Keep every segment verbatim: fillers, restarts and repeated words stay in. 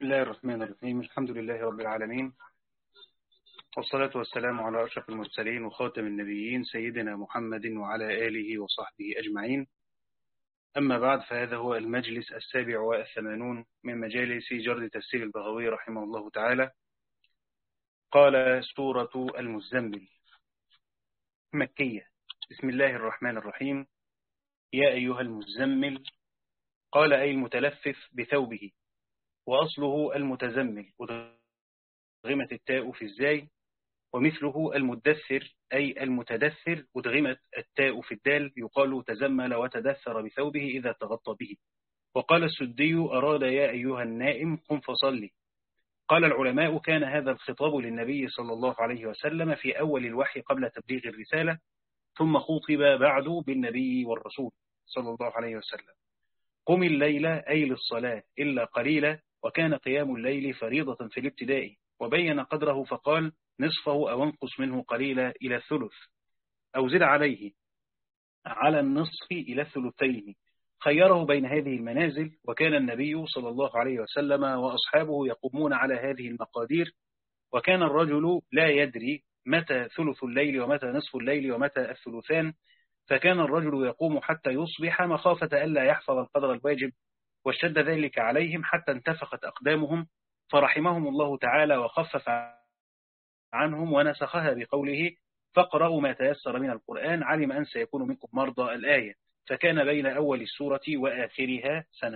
بسم الله الرحمن الرحيم. الحمد لله رب العالمين، والصلاة والسلام على أشرف المرسلين وخاتم النبيين سيدنا محمد وعلى آله وصحبه أجمعين. أما بعد، فهذا هو المجلس السابع والثمانون من مجالس جرد تفسير البغوي رحمه الله تعالى. قال: سورة المزمل مكية. بسم الله الرحمن الرحيم. يا أيها المزمل، قال أي المتلفف بثوبه، وأصله المتزمل أدغمت التاء في الزاي، ومثله المدثر أي المتدثر أدغمت التاء في الدال، يقال تزمل وتدثر بثوبه إذا تغطى به. وقال السدي: أراد يا أيها النائم قم فصلي. قال العلماء: كان هذا الخطاب للنبي صلى الله عليه وسلم في أول الوحي قبل تبليغ الرسالة، ثم خوطب بعد بالنبي والرسول صلى الله عليه وسلم. قم الليل أي للصلاة إلا قليلا، وكان قيام الليل فريضة في الابتداء، وبين قدره فقال: نصفه أو انقص منه قليلا إلى الثلث، أو زد عليه على النصف إلى الثلثين. خيره بين هذه المنازل، وكان النبي صلى الله عليه وسلم وأصحابه يقومون على هذه المقادير، وكان الرجل لا يدري متى ثلث الليل ومتى نصف الليل ومتى الثلثان، فكان الرجل يقوم حتى يصبح مخافة ألا يحفظ القدر الواجب، واشتد ذلك عليهم حتى انتفخت أقدامهم، فرحمهم الله تعالى وخفف عنهم ونسخها بقوله: فاقرأوا ما تيسر من القرآن، علم أن سيكون منكم مرضى الآية، فكان بين أول السورة وآخرها سنة.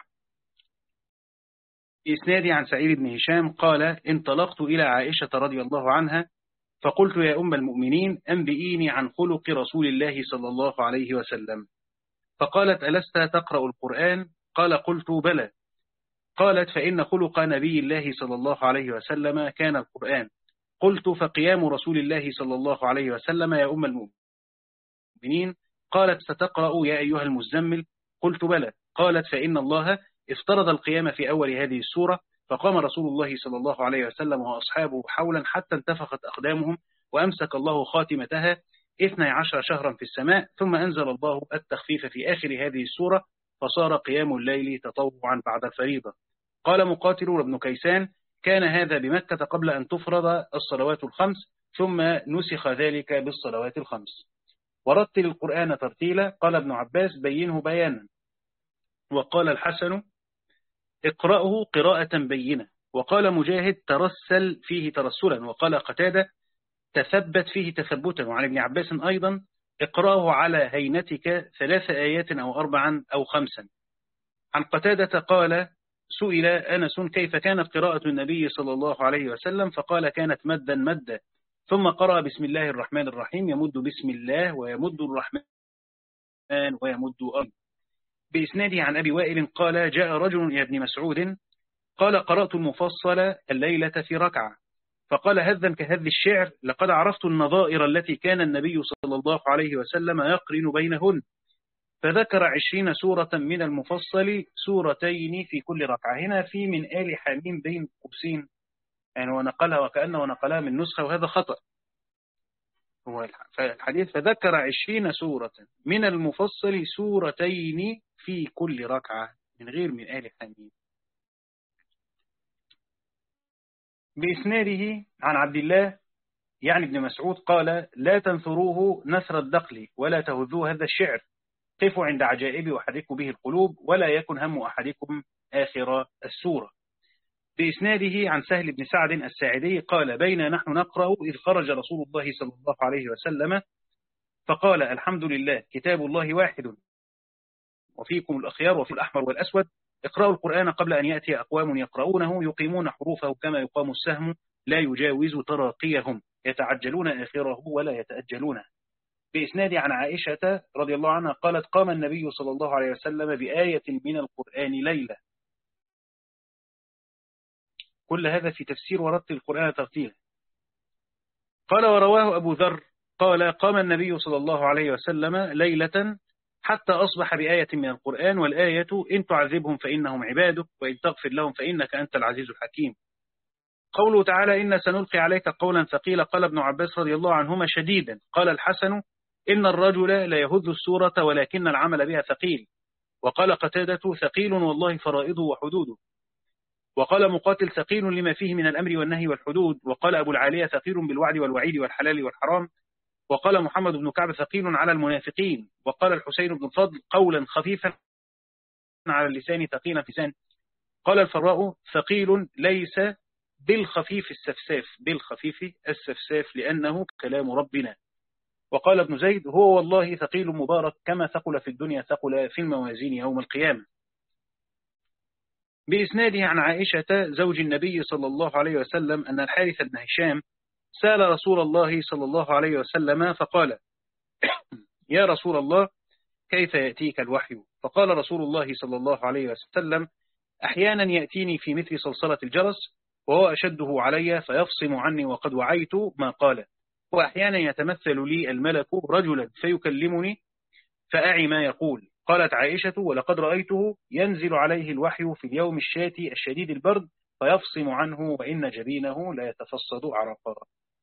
إسنادي عن سعيد بن هشام قال: انطلقت إلى عائشة رضي الله عنها فقلت: يا أم المؤمنين، أنبئيني عن خلق رسول الله صلى الله عليه وسلم. فقالت: ألست تقرأ القرآن؟ قال: قلت: بلى. قالت: فإن خلق نبي الله صلى الله عليه وسلم كان القرآن. قلت: فقيام رسول الله صلى الله عليه وسلم يا أم المؤمنين؟ قالت: ستقرأ يا أيها المزمل؟ قلت: بلى. قالت: فإن الله افترض القيام في أول هذه السورة، فقام رسول الله صلى الله عليه وسلم وأصحابه حولا حتى انتفخت أقدامهم، وأمسك الله خاتمتها اثني عشر شهرا في السماء، ثم أنزل الله التخفيف في آخر هذه السورة، فصار قيام الليل تطوعا بعد الفريضة. قال مقاتل وابن كيسان: كان هذا بمكة قبل أن تفرض الصلوات الخمس، ثم نسخ ذلك بالصلوات الخمس. ورتل القرآن ترتيلا. قال ابن عباس: بينه بيانا. وقال الحسن: اقرأه قراءة بينة. وقال مجاهد: ترسل فيه ترسلا. وقال قتادة: تثبت فيه تثبتا. وعن ابن عباس أيضا: اقرأه على هينتك ثلاث آيات أو أربعا أو خمسا. عن قتادة قال: سئل أنس كيف كانت قراءة النبي صلى الله عليه وسلم، فقال: كانت مدا مدا، ثم قرأ بسم الله الرحمن الرحيم، يمد بسم الله ويمد الرحمن ويمد أرض. بإسناده عن أبي وائل قال: جاء رجل إلى ابن مسعود قال: قرأت المفصل الليلة في ركعة. فقال: هذا كهذ الشعر، لقد عرفت النظائر التي كان النبي صلى الله عليه وسلم يقرن بينهن. فذكر عشرين سورة من المفصل، سورتين في كل ركعة. هنا في من آل حميم بين قوسين، يعني ونقلها وكأنه نقلها من نسخة، وهذا خطأ. هو الحديث: فذكر عشرين سورة من المفصل، سورتين في كل ركعة، من غير من آل حميم. بإسناده عن عبد الله يعني ابن مسعود قال: لا تنثروه نثر الدقل، ولا تهذوه هذا الشعر، قفوا عند عجائب وحركوا به القلوب، ولا يكن هم أحدكم آخر السورة. بإسناده عن سهل بن سعد الساعدي قال: بين نحن نقرأ إذ خرج رسول الله صلى الله عليه وسلم فقال: الحمد لله، كتاب الله واحد، وفيكم الأخيار وفي الأحمر والأسود، اقرأوا القرآن قبل أن يأتي أقوام يقرؤونه يقيمون حروفه كما يقام السهم، لا يجاوز تراقيهم، يتعجلون آخره ولا يتأجلونه. بإسناد عن عائشة رضي الله عنها قالت: قام النبي صلى الله عليه وسلم بآية من القرآن ليلة. كل هذا في تفسير ورتل القرآن ترتيلا. قال: ورواه أبو ذر قال: قام النبي صلى الله عليه وسلم ليلة حتى أصبح بآية من القرآن، والآية: إن تعذبهم فإنهم عبادك، وإن تغفر لهم فإنك أنت العزيز الحكيم. قوله تعالى: إن سنلقي عليك قولا ثقيلا. قال ابن عباس رضي الله عنهما: شديدا. قال الحسن: إن الرجل لا يهذ السورة ولكن العمل بها ثقيل. وقال قتادة: ثقيل والله فرائضه وحدوده. وقال مقاتل ثقيل لما فيه من الأمر والنهي والحدود. وقال أبو العالية ثقيل بالوعد والوعيد والحلال والحرام. وقال محمد بن كعب ثقيل على المنافقين. وقال الحسين بن الفضل قولا خفيفا على اللسان ثقيلا في لسان. قال الفراء ثقيل ليس بالخفيف السفساف، بالخفيف السفساف لأنه كلام ربنا. وقال ابن زيد هو والله ثقيل مبارك كما ثقل في الدنيا ثقل في الموازين يوم القيامة. بإسناده عن عائشة زوج النبي صلى الله عليه وسلم أن الحارث بن هشام سأل رسول الله صلى الله عليه وسلم فقال يا رسول الله كيف يأتيك الوحي؟ فقال رسول الله صلى الله عليه وسلم أحيانا يأتيني في مثل صلصلة الجرس وهو أشده علي فيفصم عني وقد وعيت ما قال، وأحيانا يتمثل لي الملك رجلا فيكلمني فأعي ما يقول. قالت عائشة ولقد رأيته ينزل عليه الوحي في اليوم الشاتي الشديد البرد فيفصم عنه وإن جبينه لا يتفصد عرقا.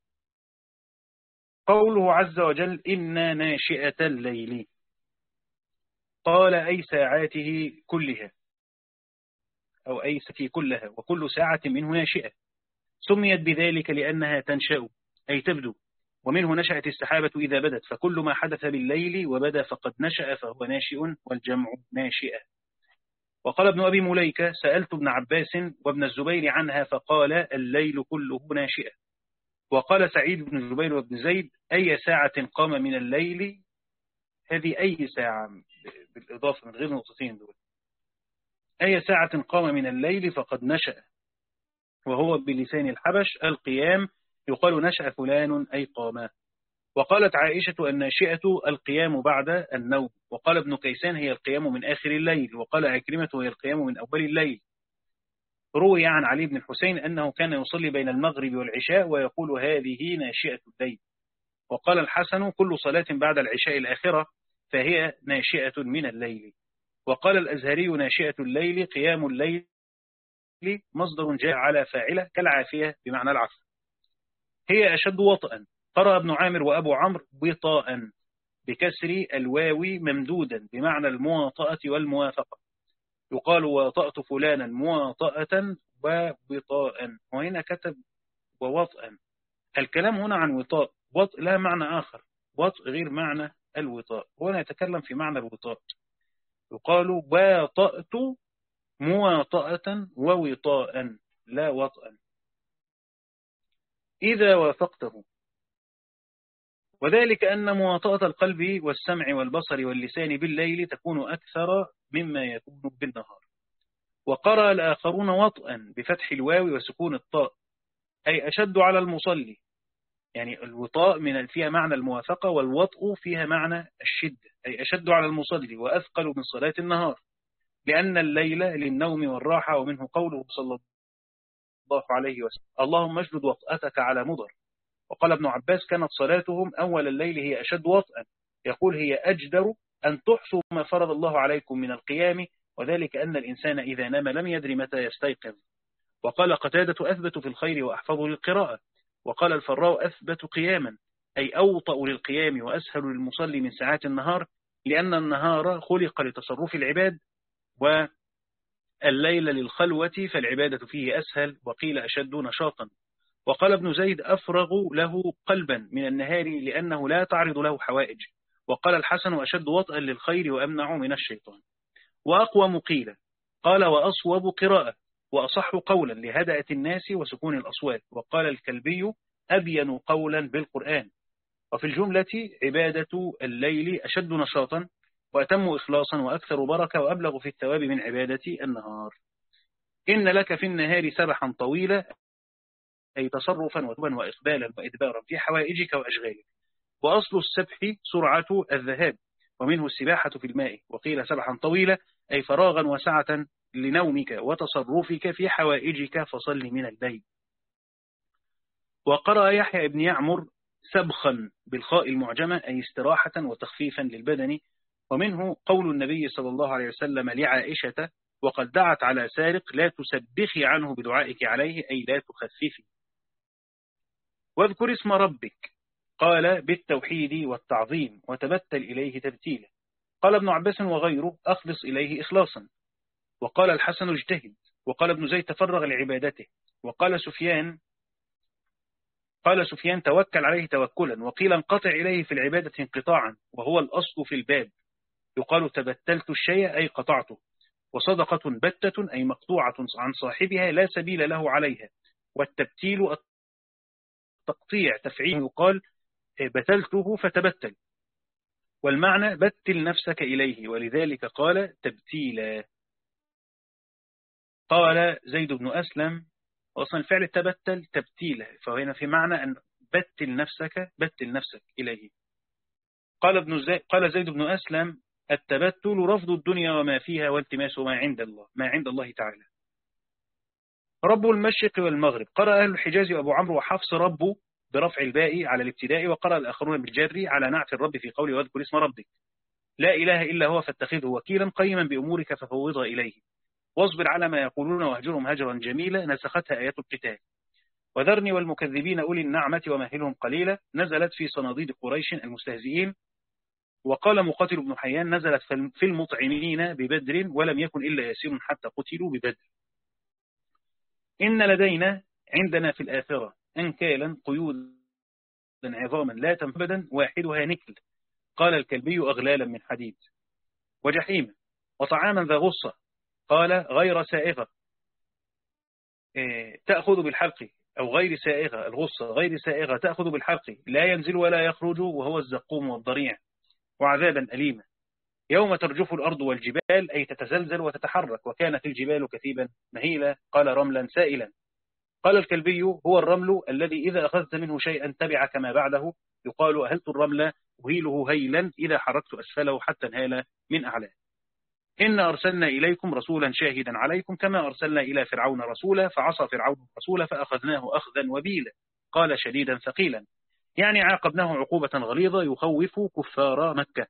قوله عز وجل إن ناشئة الليل، قال أي ساعاته كلها أو أي ساعته كلها وكل ساعة منه ناشئة، سميت بذلك لأنها تنشأ أي تبدو، ومنه نشأت السحابة إذا بدت، فكل ما حدث بالليل وبدا فقد نشأ فهو ناشئ والجمع ناشئة. وقال ابن أبي مليكة سألت ابن عباس وابن الزبير عنها فقال الليل كله ناشئة. وقال سعيد بن الزبير وابن زيد أي ساعة قام من الليل، هذه أي ساعة بالإضافة من غير نقطتين دول، أي ساعة قام من الليل فقد نشأ، وهو بلسان الحبش القيام يقال نشأ فلان أي قام. وقالت عائشة الناشئة القيام بعد النوم. وقال ابن كيسان هي القيام من آخر الليل. وقال عكرمة هي القيام من أول الليل. روي عن علي بن الحسين أنه كان يصلي بين المغرب والعشاء ويقول هذه ناشئة الليل. وقال الحسن كل صلاة بعد العشاء الآخرة فهي ناشئة من الليل. وقال الأزهري ناشئة الليل قيام الليل مصدر جاء على فاعله كالعافية بمعنى العفو. هي أشد وطئا. قرأ ابن عامر وأبو عمرو بطاء بكسر الواو ممدودا بمعنى المواطأة والموافقة، يقال واطأت فلانا مواطأة وبطاء، وهنا كتب ووطئا. الكلام هنا عن وطاء، وطء لا معنى آخر، وطء غير معنى الوطاء، وهنا يتكلم في معنى الوطاء، يقال واطأت مواطأة ووطاء لا وطئا إذا وافقته، وذلك أن مواطأة القلب والسمع والبصر واللسان بالليل تكون أكثر مما يكون بالنهار. وقرأ الآخرون وطئا بفتح الواو وسكون الطاء أي أشد على المصلي، يعني الوطاء من فيها معنى الموافقة والوطء فيها معنى الشدة أي أشد على المصلي وأثقل من صلاة النهار، لأن الليل للنوم والراحة. ومنه قوله صلى الله عليه وسلم اللهم اجلد وطأتك على مضر. وقال ابن عباس كانت صلاتهم أول الليل هي أشد وطئا، يقول هي أجدر أن تحصوا ما فرض الله عليكم من القيام، وذلك أن الإنسان إذا نام لم يدري متى يستيقظ. وقال قتادة أثبت في الخير وأحفظ للقراءة. وقال الفراء أثبت قياما أي أوطأ للقيام وأسهل للمصلي من ساعات النهار، لأن النهار خلق لتصرف العباد والليل للخلوة فالعبادة فيه أسهل، وقيل أشد نشاطا. وقال ابن زيد أفرغ له قلبا من النهار لأنه لا تعرض له حوائج. وقال الحسن أشد وطئا للخير وأمنع من الشيطان. وأقوى مقيلة قال وأصوب قراءة وأصح قولا لهدأة الناس وسكون الأصوات. وقال الكلبي أبين قولا بالقرآن. وفي الجملة عبادة الليل أشد نشاطا وأتم إخلاصا وأكثر بركة وأبلغ في الثواب من عبادة النهار. إن لك في النهار سبحا طويلا أي تصرفا وتوبا وإقبالا وإدبارا في حوائجك وأشغالك. وأصل السبح سرعة الذهاب ومنه السباحة في الماء. وقيل سبحا طويلا أي فراغا وسعة لنومك وتصرفك في حوائجك فصل من الليل. وقرأ يحيى ابن يعمر سبخا بالخاء المعجمة أي استراحة وتخفيفا للبدن. ومنه قول النبي صلى الله عليه وسلم لعائشة وقد دعت على سارق لا تسبخي عنه بدعائك عليه أي لا تخففي. واذكر اسم ربك قال بالتوحيد والتعظيم وتبتل إليه تبتيلا. قال ابن عباس وغيره أخلص إليه إخلاصا. وقال الحسن اجتهد وقال ابن زيد تفرغ لعبادته. وقال سفيان قال سفيان توكل عليه توكلا. وقيل انقطع إليه في العبادة انقطاعا، وهو الأصل في الباب. يقال تبتلت الشيء أي قطعته. وصدقة بتة أي مقطوعة عن صاحبها لا سبيل له عليها. والتبتيل التقطيع تفعيل، يقال بتلته فتبتل. والمعنى بتل نفسك إليه، ولذلك قال تبتيلا. قال زيد بن أسلم أصلا الفعل تبتل تبتيلا، فهنا في معنى أن بتل نفسك بتل نفسك إليه. قال ابن زي... قال زيد بن أسلم التبتل رفض الدنيا وما فيها والتماس ما عند الله ما عند الله تعالى. رب المشرق والمغرب. قرأ أهل الحجاز وأبو عمرو وحفص رب برفع الباء على الابتداء، وقرأ الآخرون بالجر على نعت الرب في قوله واذكر اسم ربك لا إله إلا هو فاتخذه وكيلا قيما بأمورك ففوضها إليه واصبر على ما يقولون واهجرهم هجرا جميلا نسختها آيات القتال. وذرني والمكذبين أولي النعمة ومهلهم قليلا نزلت في صناديد قريش المستهزئين. وقال مقاتل بن حيان نزلت في المطعمين ببدر ولم يكن إلا يسير حتى قتلوا ببدر. إن لدينا عندنا في الآخرة أنكالا قيودا عظاما لا تنفبدا واحدها نكل. قال الكلبي أغلالا من حديد. وجحيما. وطعاما ذا غصة. قال غير سائغة تأخذ بالحلق أو غير سائغة. الغصة غير سائغة تأخذ بالحلق لا ينزل ولا يخرج وهو الزقوم والضريع. وعذابا أليما يوم ترجف الأرض والجبال أي تتزلزل وتتحرك وكانت الجبال كثيبا مهيلا. قال رملا سائلا. قال الكلبي هو الرمل الذي إذا أخذت منه شيئا تبع كما بعده. يقال أهلت الرمل أهيله هيلا إذا حركت أسفله حتى انهال من أعلاه. إن أرسلنا إليكم رسولا شاهدا عليكم كما أرسلنا إلى فرعون رسولا فعصى فرعون الرسول فأخذناه أخذا وبيلا. قال شديدا ثقيلا يعني عاقبناه عقوبة غليظة يخوف كفار مكة.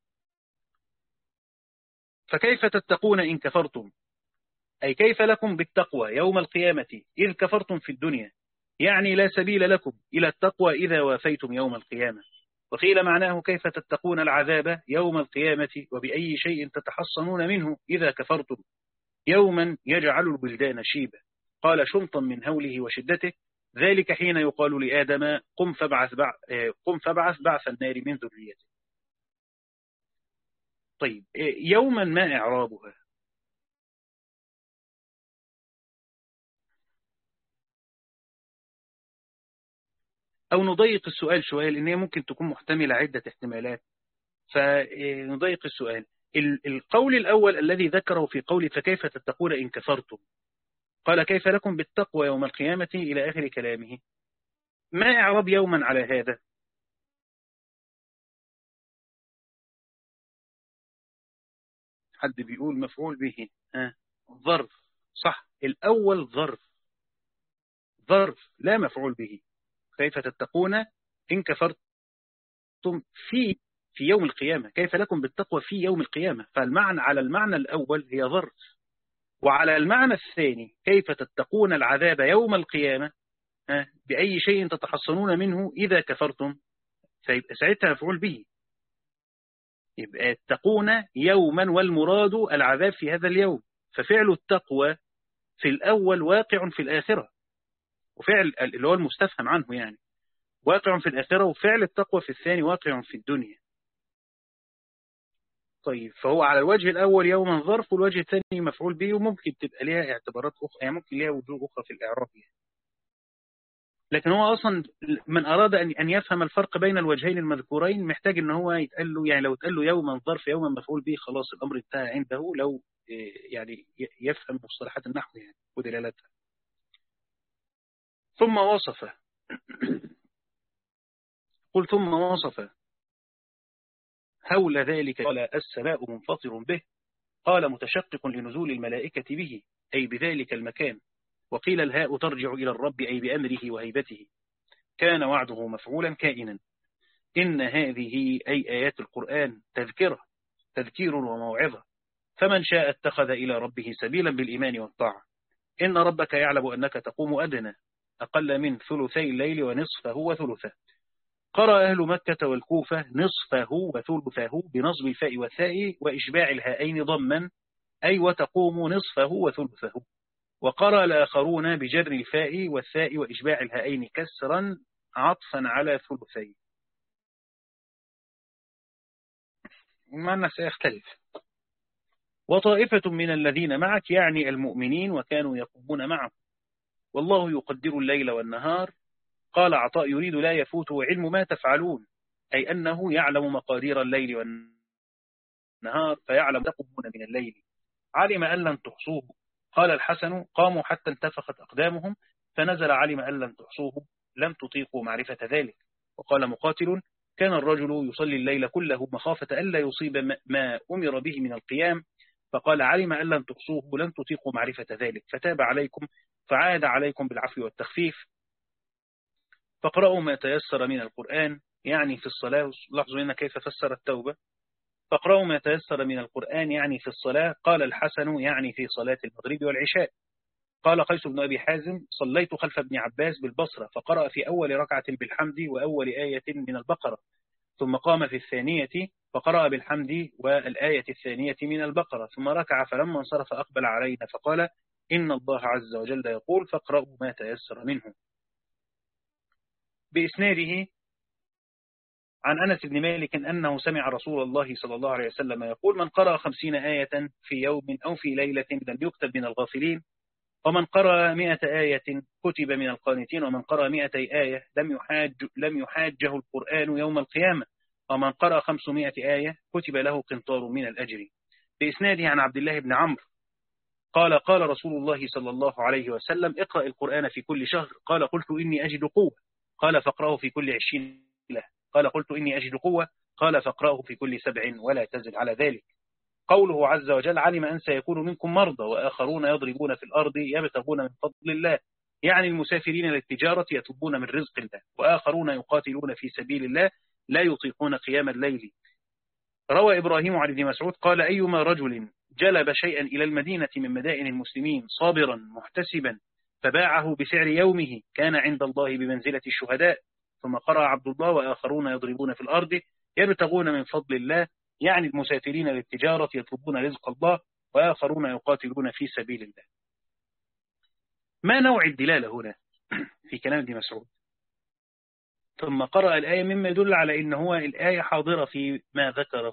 فكيف تتقون إن كفرتم أي كيف لكم بالتقوى يوم القيامة إذ كفرتم في الدنيا، يعني لا سبيل لكم إلى التقوى إذا وافيتم يوم القيامة. وقيل معناه كيف تتقون العذاب يوم القيامة وبأي شيء تتحصنون منه إذا كفرتم يوما يجعل البلدان شيبا. قال شنطا من هوله وشدته ذلك حين يقال لآدم قم فابعث, بع... قم فابعث بعث النار من ذريته. طيب يوما ما إعرابها؟ أو نضيق السؤال شوية لأن هي ممكن تكون محتملة عدة احتمالات، فنضيق السؤال. القول الأول الذي ذكره في قوله فكيف تتقون إن كفرتم، قال كيف لكم بالتقوى يوم القيامة إلى آخر كلامه، ما إعراب يوما على هذا؟ حد بيقول مفعول به. ها ظرف صح، الأول ظرف ظرف لا مفعول به. كيف تتقون إن كفرتم في في يوم القيامة، كيف لكم بالتقوى في يوم القيامة، فالمعنى على المعنى الأول هي ظرف، وعلى المعنى الثاني كيف تتقون العذاب يوم القيامة بأي شيء تتحصنون منه إذا كفرتم، فيبقى ساعتها مفعول به. يبقى اتقون يوما والمراد العذاب في هذا اليوم، ففعل التقوى في الأول واقع في الآخرة، وفعل اللي هو المستفهم عنه يعني واقع في الآخرة، وفعل التقوى في الثاني واقع في الدنيا. طيب فهو على الوجه الأول يوما ظرف، والوجه الثاني مفعول به، وممكن تبقى لها اعتبارات أخرى، يعني ممكن لها وجوه أخرى في الإعراب يعني. لكن هو أصلا من أراد أن يفهم الفرق بين الوجهين المذكورين محتاج أن هو يتقال له، يعني لو تقال له يوما ظرف يوما مفعول به خلاص الأمر انتهى عنده، لو يعني يفهم مصطلحات النحو يعني ودلالاتها. ثم وصف قل ثم وصف حول ذلك قال السماء منفطر به، قال متشقق لنزول الملائكة به أي بذلك المكان، وقيل الهاء ترجع إلى الرب أي بأمره وهيبته، كان وعده مفعولا كائنا. إن هذه أي آيات القرآن تذكرة تذكير وموعظة، فمن شاء اتخذ إلى ربه سبيلا بالإيمان والطاعة. إن ربك يعلم أنك تقوم أدنى أقل من ثلثي الليل ونصفه وثلثه. قرأ أهل مكة والكوفة نصفه وثلثه بنصب الفاء والثاء وإشباع الهائين ضما أي وتقوم نصفه وثلثه. وقرأ الآخرون بجر الفاء والثاء وإشباع الهائين كسرا عطفا على ثلثين. المعنى سيختلف. وطائفة من الذين معك يعني المؤمنين وكانوا يقومون معه والله يقدر الليل والنهار. قال عطاء يريد لا يفوته علم ما تفعلون، أي أنه يعلم مقادير الليل والنهار فيعلم تقومون من الليل. علم أن لن تحصوه. قال الحسن قاموا حتى انتفخت أقدامهم، فنزل علم أن لن تحصوه لم تطيقوا معرفة ذلك. وقال مقاتل كان الرجل يصلي الليل كله مخافة ألا يصيب ما أمر به من القيام، فقال علم أن لن تحصوه لن تطيقوا معرفة ذلك فتاب عليكم فعاد عليكم بالعفو والتخفيف. فاقرأوا ما تيسر من القرآن يعني في الصلاة. لاحظوا هنا كيف فسر التوبة. فاقرأوا ما تيسر من القرآن يعني في الصلاة. قال الحسن يعني في صلاة المغرب والعشاء. قال قيس بن أبي حازم صليت خلف ابن عباس بالبصرة فقرأ في أول ركعة بالحمد وأول آية من البقرة، ثم قام في الثانية فقرأ بالحمد والآية الثانية من البقرة، ثم ركع فلما انصرف أقبل علينا فقال إن الله عز وجل يقول فاقرأوا ما تيسر منه. بإسناده عن أنس بن مالك أنه سمع رسول الله صلى الله عليه وسلم يقول من قرأ خمسين آية في يوم أو في ليلة لم يكتب من الغافلين، ومن قرأ مئة آية كتب من القانتين، ومن قرأ مئتي آية لم يحاج لم يحاجه القرآن يوم القيامة، ومن قرأ خمسمائة آية كتب له قنطار من الأجر. بإسناده عن عبد الله بن عمرو قال قال رسول الله صلى الله عليه وسلم اقرأ القرآن في كل شهر. قال قلت إني أجد قوة. قال فاقرأه في كل عشرين له. قال قلت إني أجد قوة. قال فاقرأه في كل سبع ولا تزد على ذلك. قوله عز وجل علم أن سيكون منكم مرضى وآخرون يضربون في الأرض يبتغون من فضل الله، يعني المسافرين للتجارة يطلبون من رزق الله، وآخرون يقاتلون في سبيل الله لا يطيقون قيام الليل. روى إبراهيم عن ابن مسعود قال أيما رجل جلب شيئا إلى المدينة من مدائن المسلمين صابرا محتسبا فباعه بسعر يومه كان عند الله بمنزلة الشهداء. ثم قرأ عبد الله وآخرون يضربون في الأرض يبتغون من فضل الله، يعني المسافرين للتجارة يطلبون رزق الله، وآخرون يقاتلون في سبيل الله. ما نوع الدلالة هنا في كلام ابن مسعود؟ ثم قرأ الآية مما يدل على أن هو الآية حاضرة في ما ذكره.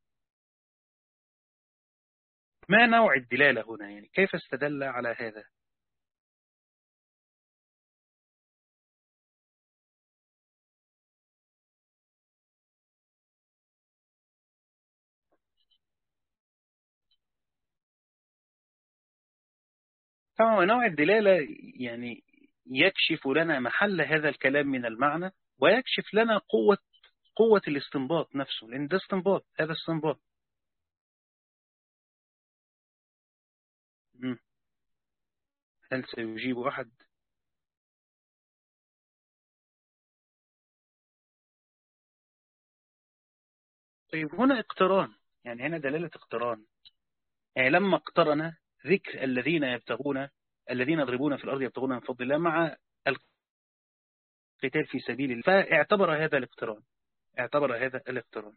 ما نوع الدلالة هنا؟ يعني كيف استدل على هذا؟ طبعا نوع الدلالة يعني يكشف لنا محل هذا الكلام من المعنى، ويكشف لنا قوة قوة الاستنباط نفسه، لأن ده استنباط، هذا استنباط. مم. هل سيجيب أحد؟ طيب هنا اقتران، يعني هنا دلالة اقتران، يعني لما اقترن ذكر الذين يبتغون الذين يضربون في الأرض يبتغون من فضل الله مع القتال في سبيل الله، فاعتبر هذا الاقتران، اعتبر هذا الاقتران.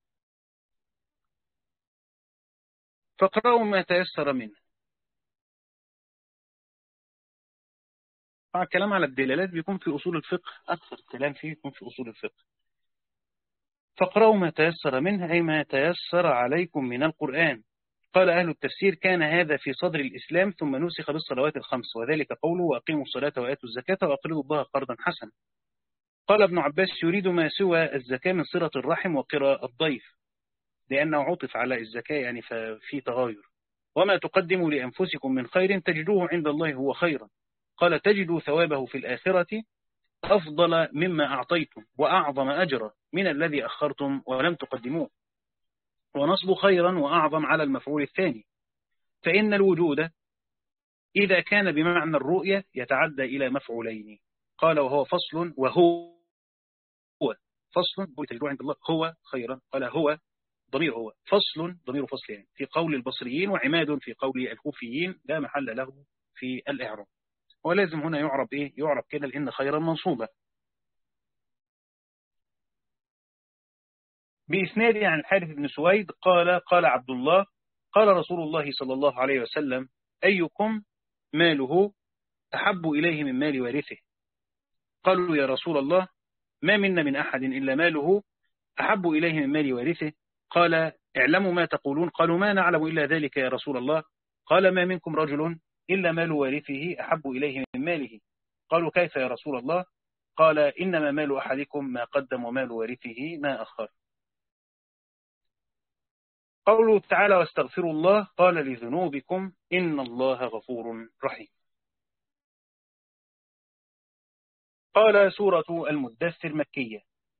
فاقرأوا ما تيسر منه. طبعا الكلام على الدلالات بيكون في أصول الفقه، أكثر الكلام فيه يكون في أصول الفقه. فاقرأوا ما تيسر منه أي ما تيسر عليكم من القرآن. قال أهل التفسير كان هذا في صدر الإسلام ثم نسخ بالصلوات الخمس، وذلك قوله وأقيموا الصلاة وآتوا الزكاة وأقرضوا الله قرضا حسنا. قال ابن عباس يريد ما سوى الزكاة من صلة الرحم وقراء الضيف، لأنه عطف على الزكاة يعني ففي تغاير. وما تقدموا لأنفسكم من خير تجدوه عند الله هو خيرا. قال تجدوا ثوابه في الآخرة أفضل مما أعطيتم وأعظم أجرا من الذي أخرتم ولم تقدموه. ونصب خيرا وأعظم على المفعول الثاني، فإن الوجود إذا كان بمعنى الرؤية يتعدى إلى مفعولين. قال وهو فصل، وهو هو فصل تجدوه عند الله هو خيرا. قال هو ضمير هو فصل ضمير فصل، يعني في قول البصريين وعماد في قول الكوفيين لا محل له في الإعراب. ولازم هنا يعرب إيه؟ يعرب كده لأن خيرا منصوبة. بإسناد عن الحارث بن سويد قال قال عبد الله قال رسول الله صلى الله عليه وسلم أيكم ماله أحب إليه من مال وارثه. قالوا يا رسول الله ما منا من أحد إلا ماله أحب إليه من مال وارثه. قال اعلموا ما تقولون. قالوا ما نعلم إلا ذلك يا رسول الله. قال ما منكم رجل إلا مال وارثه أحب إليه من ماله. قالوا كيف يا رسول الله؟ قال إنما مال أحدكم ما قدم ومال وارثه ما أخر. قوله تعالى واستغفروا الله قال لذنوبكم إن الله غفور رحيم. قال سورة المدثر مكية.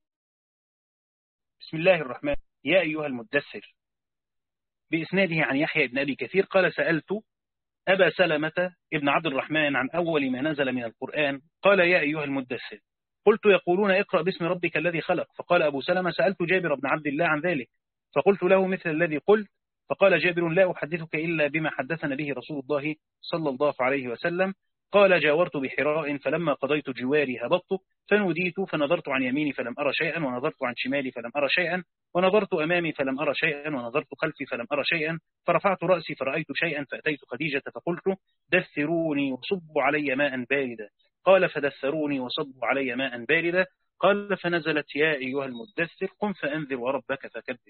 بسم الله الرحمن يا أيها المدثر، بإسناده عن يحيى بن أبي كثير قال سألت أبا سلمة ابن عبد الرحمن عن أول ما نزل من القرآن قال يا أيها المدثر، قلت يقولون اقرأ باسم ربك الذي خلق. فقال أبو سلمة سألت جابر بن عبد الله عن ذلك فقلت له مثل الذي قلت. فقال جابر لا أحدثك إلا بما حدثنا به رسول الله صلى الله عليه وسلم. قال جاورت بحراء فلما قضيت جواري هبطت فنوديت فنظرت عن يميني فلم أرى شيئا ونظرت عن شمالي فلم أرى شيئا ونظرت أمامي فلم أرى شيئا ونظرت خلفي فلم أرى شيئا فرفعت رأسي فرأيت شيئا فأتيت خديجة فقلت دثروني وصبوا علي ماء باردا. قال فدثروني وصبوا علي ماء باردا. قال فنزلت يا أيها المدثر قم فأنذر وربك فكبر.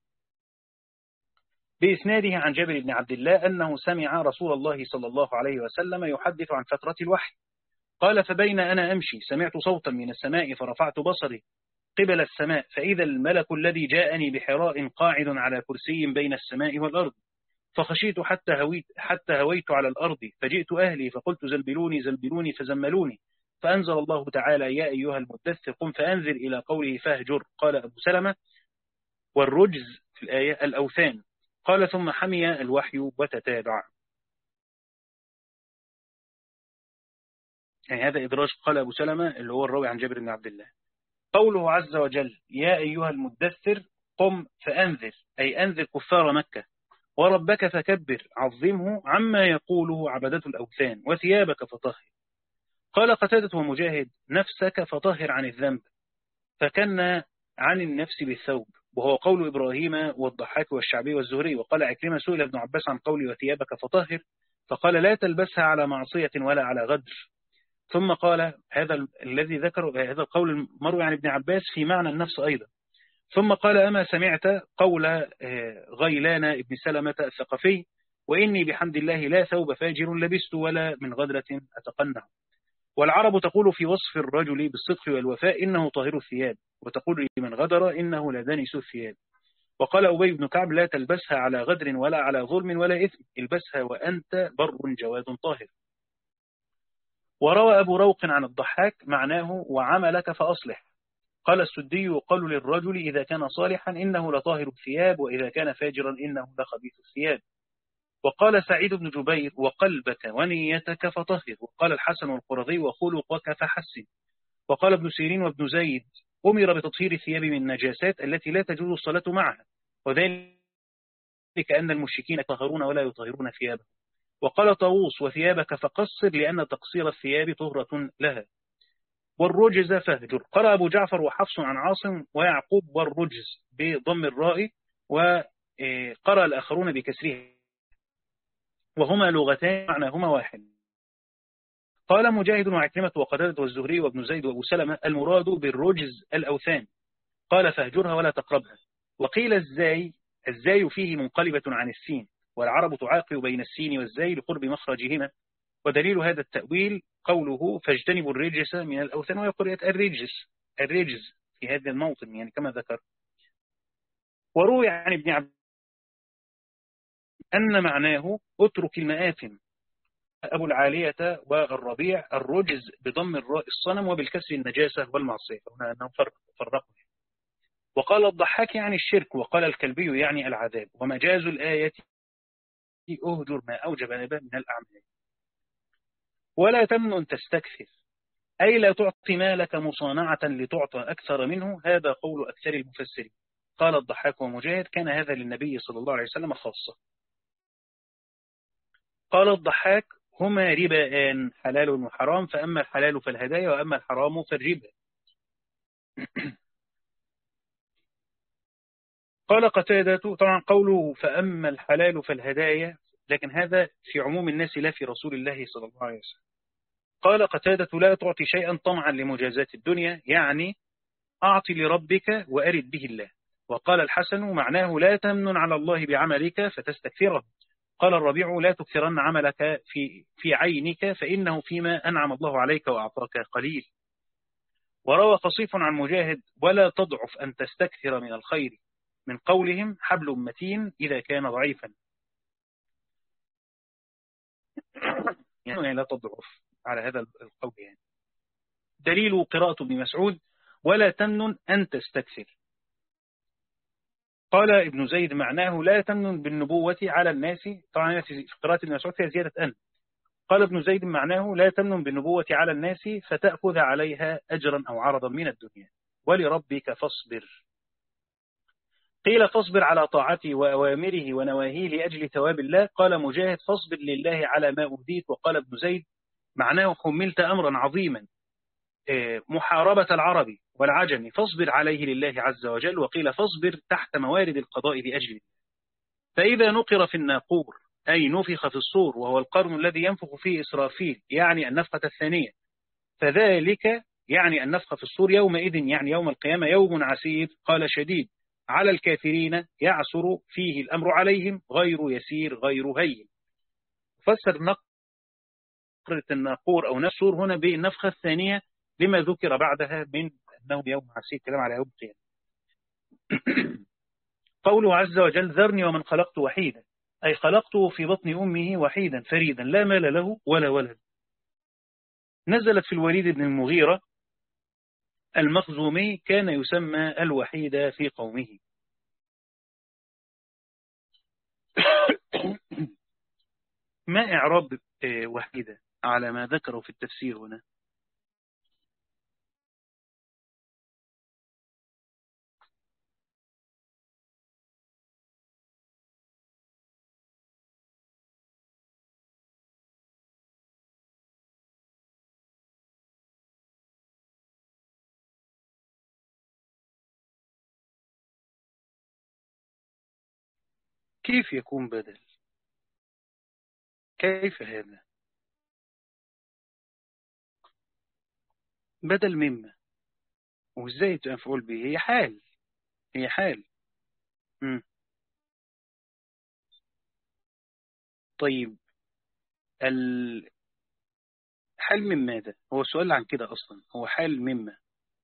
بإسناده عن جابر بن عبد الله أنه سمع رسول الله صلى الله عليه وسلم يحدث عن فترة الوحي. قال فبين أنا أمشي سمعت صوتا من السماء فرفعت بصري قبل السماء فإذا الملك الذي جاءني بحراء قاعد على كرسي بين السماء والأرض فخشيت حتى هويت, حتى هويت على الأرض فجئت أهلي فقلت زلبلوني زلبلوني فزملوني فأنزل الله تعالى يا أيها المدثر قم فأنذر إلى قوله فاهجر. قال أبو سلمة والرجز في الآية الأوثان. قال ثم حمي الوحي وتتابع. يعني هذا إدراج قال أبو سلمة اللي هو الراوي عن جابر بن عبد الله. قوله عز وجل يا أيها المدثر قم فأنذر أي أنذر كفار مكة وربك فكبر عظمه عما يقوله عبدة الأوثان وثيابك فطهر. قال قتادة ومجاهد نفسك فطهر عن الذنب فكنا عن النفس بالثوب وهو قول إبراهيم والضحاك والشعبي والزهري. وقال عكرمة سئل ابن عباس عن قول وثيابك فطهر فقال لا تلبسها على معصية ولا على غدر. ثم قال هذا الذي ذكر هذا القول المروي عن ابن عباس في معنى النفس أيضا. ثم قال أما سمعت قول غيلان ابن سلمة الثقفي وإني بحمد الله لا ثوب فاجر لبست ولا من غدرة أتقنع. والعرب تقول في وصف الرجل بالصدق والوفاء إنه طاهر الثياب وتقول لمن غدر إنه لدنس الثياب. وقال أبي بن كعب لا تلبسها على غدر ولا على ظلم ولا إثم البسها وأنت بر جواد طاهر. وروى أبو روق عن الضحاك معناه وعملك فأصلح. قال السدي يقال للرجل إذا كان صالحا إنه لطاهر الثياب وإذا كان فاجرا إنه لخبيث الثياب. وقال سعيد بن جبير وقلبك ونيتك فطهر. وقال الحسن والقرظي وخلقك فحسن. وقال ابن سيرين وابن زيد أمر بتطهير الثياب من النجاسات التي لا تجوز الصلاة معها وذلك أن المشركين يطهرون ولا يطهرون ثيابهم. وقال طاووس وثيابك فقصر لأن تقصير الثياب طهرة لها. والرجز فاهجر. قرأ أبو جعفر وحفص عن عاصم ويعقوب والرجز بضم الراء وقرأ الآخرون بكسره وهما لغتان معناهما واحد. قال مجاهد وعكرمة وقتادة والزهري وابن زيد وابو سلمة المراد بالرجز الأوثان. قال فاهجرها ولا تقربها. وقيل الزاي الزاي فيه منقلبة عن السين والعرب تعاقب بين السين والزاي لقرب مخرجهما. ودليل هذا التأويل قوله فاجتنبوا الرجس من الأوثان ويقول الرجس الرجز في هذا الموطن يعني كما ذكر. وروي عن ابن عباس أن معناه اترك المآثم. أبو العالية والربيع الرجز بضم الراء الصنم وبالكسر النجاسة والمعصية هنا أنهم فرقوا. وقال الضحاك يعني الشرك وقال الكلبي يعني العذاب. ومجاز الآية أهجر ما أوجب نبا من الأعمال. ولا تمنن تستكثر أي لا تعطي مالك مصانعة لتعطى أكثر منه. هذا قول أكثر المفسرين. قال الضحاك ومجاهد كان هذا للنبي صلى الله عليه وسلم خاصة. قال الضحاك هما رباءان حلال وحرام فأما الحلال فالهدايا وأما الحرام فالربا. قال قتادة طبعا قوله فأما الحلال فالهدايا لكن هذا في عموم الناس لا في رسول الله صلى الله عليه وسلم. قال قتادة لا تعطي شيئا طمعا لمجازاة الدنيا، يعني أعطي لربك وأرد به الله. وقال الحسن معناه لا تمنن على الله بعملك فتستكثره. قال الربيع لا تكثرن عملك في, في عينك فإنه فيما أنعم الله عليك وأعطاك قليل. وروى خصيف عن مجاهد ولا تضعف أن تستكثر من الخير، من قولهم حبل متين إذا كان ضعيفا، يعني لا تضعف على هذا القول. يعني دليل قراءة ابن مسعود ولا تمنن أن تستكثر. قال ابن زيد معناه لا تمنن بالنبوة على الناس، طبعا في قراءة ابن مسعود فيها زيادة أن. قال ابن زيد معناه لا تمنن بالنبوة على الناس فتأخذ عليها أجرا أو عرضا من الدنيا، ولربك فاصبر. قيل فاصبر على طاعته وأوامره ونواهيه لأجل ثواب الله. قال مجاهد فاصبر لله على ما أهديت. وقال ابن زيد معناه حملت أمرا عظيما محاربة العرب والعجم فاصبر عليه لله عز وجل. وقيل فاصبر تحت موارد القضاء لأجله. فإذا نقر في الناقور أي نفخ في الصور وهو القرن الذي ينفخ فيه إسرافيل يعني النفخة الثانية، فذلك يعني النفخ في الصور يومئذ يعني يوم القيامة يوم عسير. قال شديد على الكافرين يعسر فيه الأمر عليهم غير يسير غير هين. فسر نقرة الناقور أو نسور هنا بالنفخة الثانية لما ذكر بعدها من أنه يوم عسير، كلام على يوم القيامة. قوله عز وجل ذرني ومن خلقت وحيدا، أي خلقته في بطن أمه وحيدا فريدا لا مال له ولا ولد. نزلت في الوليد بن المغيرة المخزومي كان يسمى الوحيد في قومه. ما إعراب وحيدة على ما ذكروا في التفسير هنا؟ كيف يكون بدل؟ كيف هذا بدل مما؟ وإزاي تفعل به؟ هي حال، هي حال. مم. طيب الحال من ماذا؟ هو سؤال عن كده أصلا، هو حال مما؟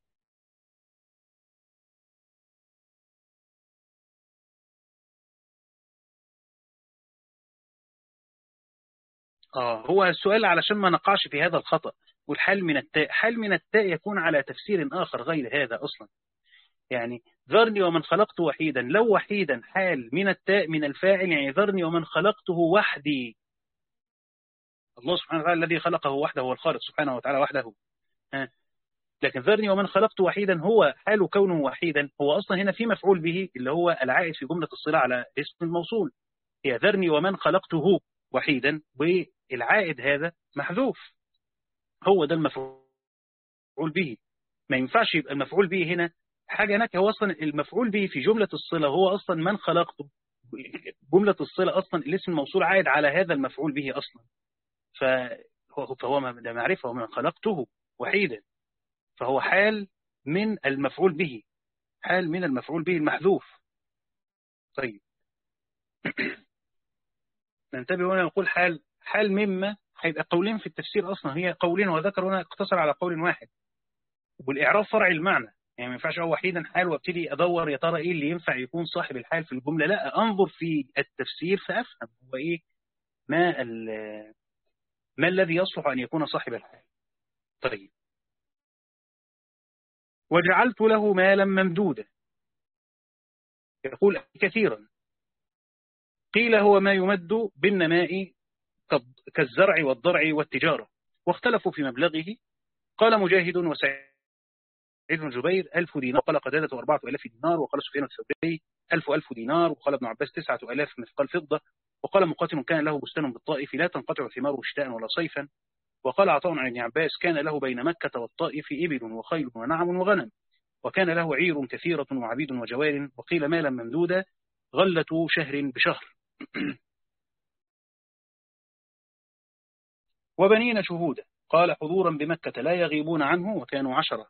آه هو السؤال علشان ما نقعش في هذا الخطأ. والحال من التاء، حال من التاء يكون على تفسير آخر غير هذا أصلا. يعني ذرني ومن خلقت وحيدا، لو وحيدا حال من التاء من الفاعل، يعني ذرني ومن خلقته وحدي. الله سبحانه وتعالى الذي خلقه وحده هو الخالق سبحانه وتعالى وحده. ها. لكن ذرني ومن خلقت وحيدا هو حال كونه وحيدا، هو أصلا هنا في مفعول به اللي هو العائد في جملة الصلة على اسم الموصول. هي ذرني ومن خلقته وحيدا، والعائد هذا محذوف، هو ده المفعول به. ما ينفعش يبقى المفعول به هنا حاجة هناك. هو أصلا المفعول به في جملة الصلة هو أصلا من خلقته. جملة الصلة أصلا الاسم الموصول عائد على هذا المفعول به أصلا. فهو فهو ده معرفة ومن خلقته وحيدا، فهو حال من المفعول به، حال من المفعول به المحذوف. طيب ننتبه هنا نقول حال حال مما هيبقى قولين في التفسير أصلا، هي قولين وذكر هنا اقتصر على قول واحد. والإعراب فرعي المعنى، يعني ما ينفعش هو وحيدا حال وابتدي أدور يا ترى إيه اللي ينفع يكون صاحب الحال في الجملة. لا، أنظر في التفسير فأفهم هو إيه ما ما الذي يصلح أن يكون صاحب الحال. طيب وجعلت له مالا ممدودا، يقول كثيرا. قيل هو ما يمد بالنماء كالزرع والضرع والتجارة، واختلفوا في مبلغه. قال مجاهد وسعيد بن جبير ألف دينار، قال قتادة أربعة ألاف دينار، وقال سفيان الثوري ألف ألف دينار، وقال ابن عباس تسعة ألاف مثقال فضة، وقال مقاتل كان له بستان بالطائف لا تنقطع ثماره شتاء ولا صيفا، وقال عطاء عن ابن عباس كان له بين مكة والطائف إبل وخيل ونعم وغنم، وكان له عير كثيرة وعبيد وجوار، وقيل مالا ممدودا غلة شهر بشهر. وبنين شهودا. قال حضورا بمكة لا يغيبون عنه وكانوا عشرة.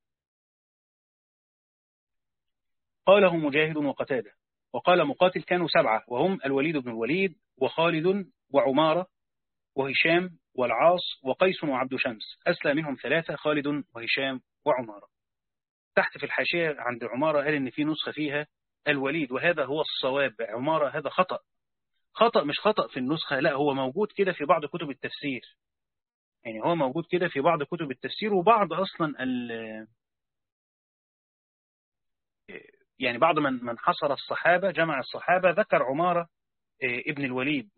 قاله مجاهد وقتادة. وقال مقاتل كانوا سبعة وهم الوليد بن الوليد وخالد وعمارة وهشام والعاص وقيس وعبد شمس. أسلم منهم ثلاثة، خالد وهشام وعمارة. تحت في الحاشية عند عمارة قال إن في نسخة فيها الوليد، وهذا هو الصواب. عمارة هذا خطأ، خطأ مش خطأ في النسخة، لا هو موجود كده في بعض كتب التفسير. يعني هو موجود كده في بعض كتب التفسير، وبعض أصلا ال يعني بعض من من حصر الصحابة جمع الصحابة ذكر عمارة ابن الوليد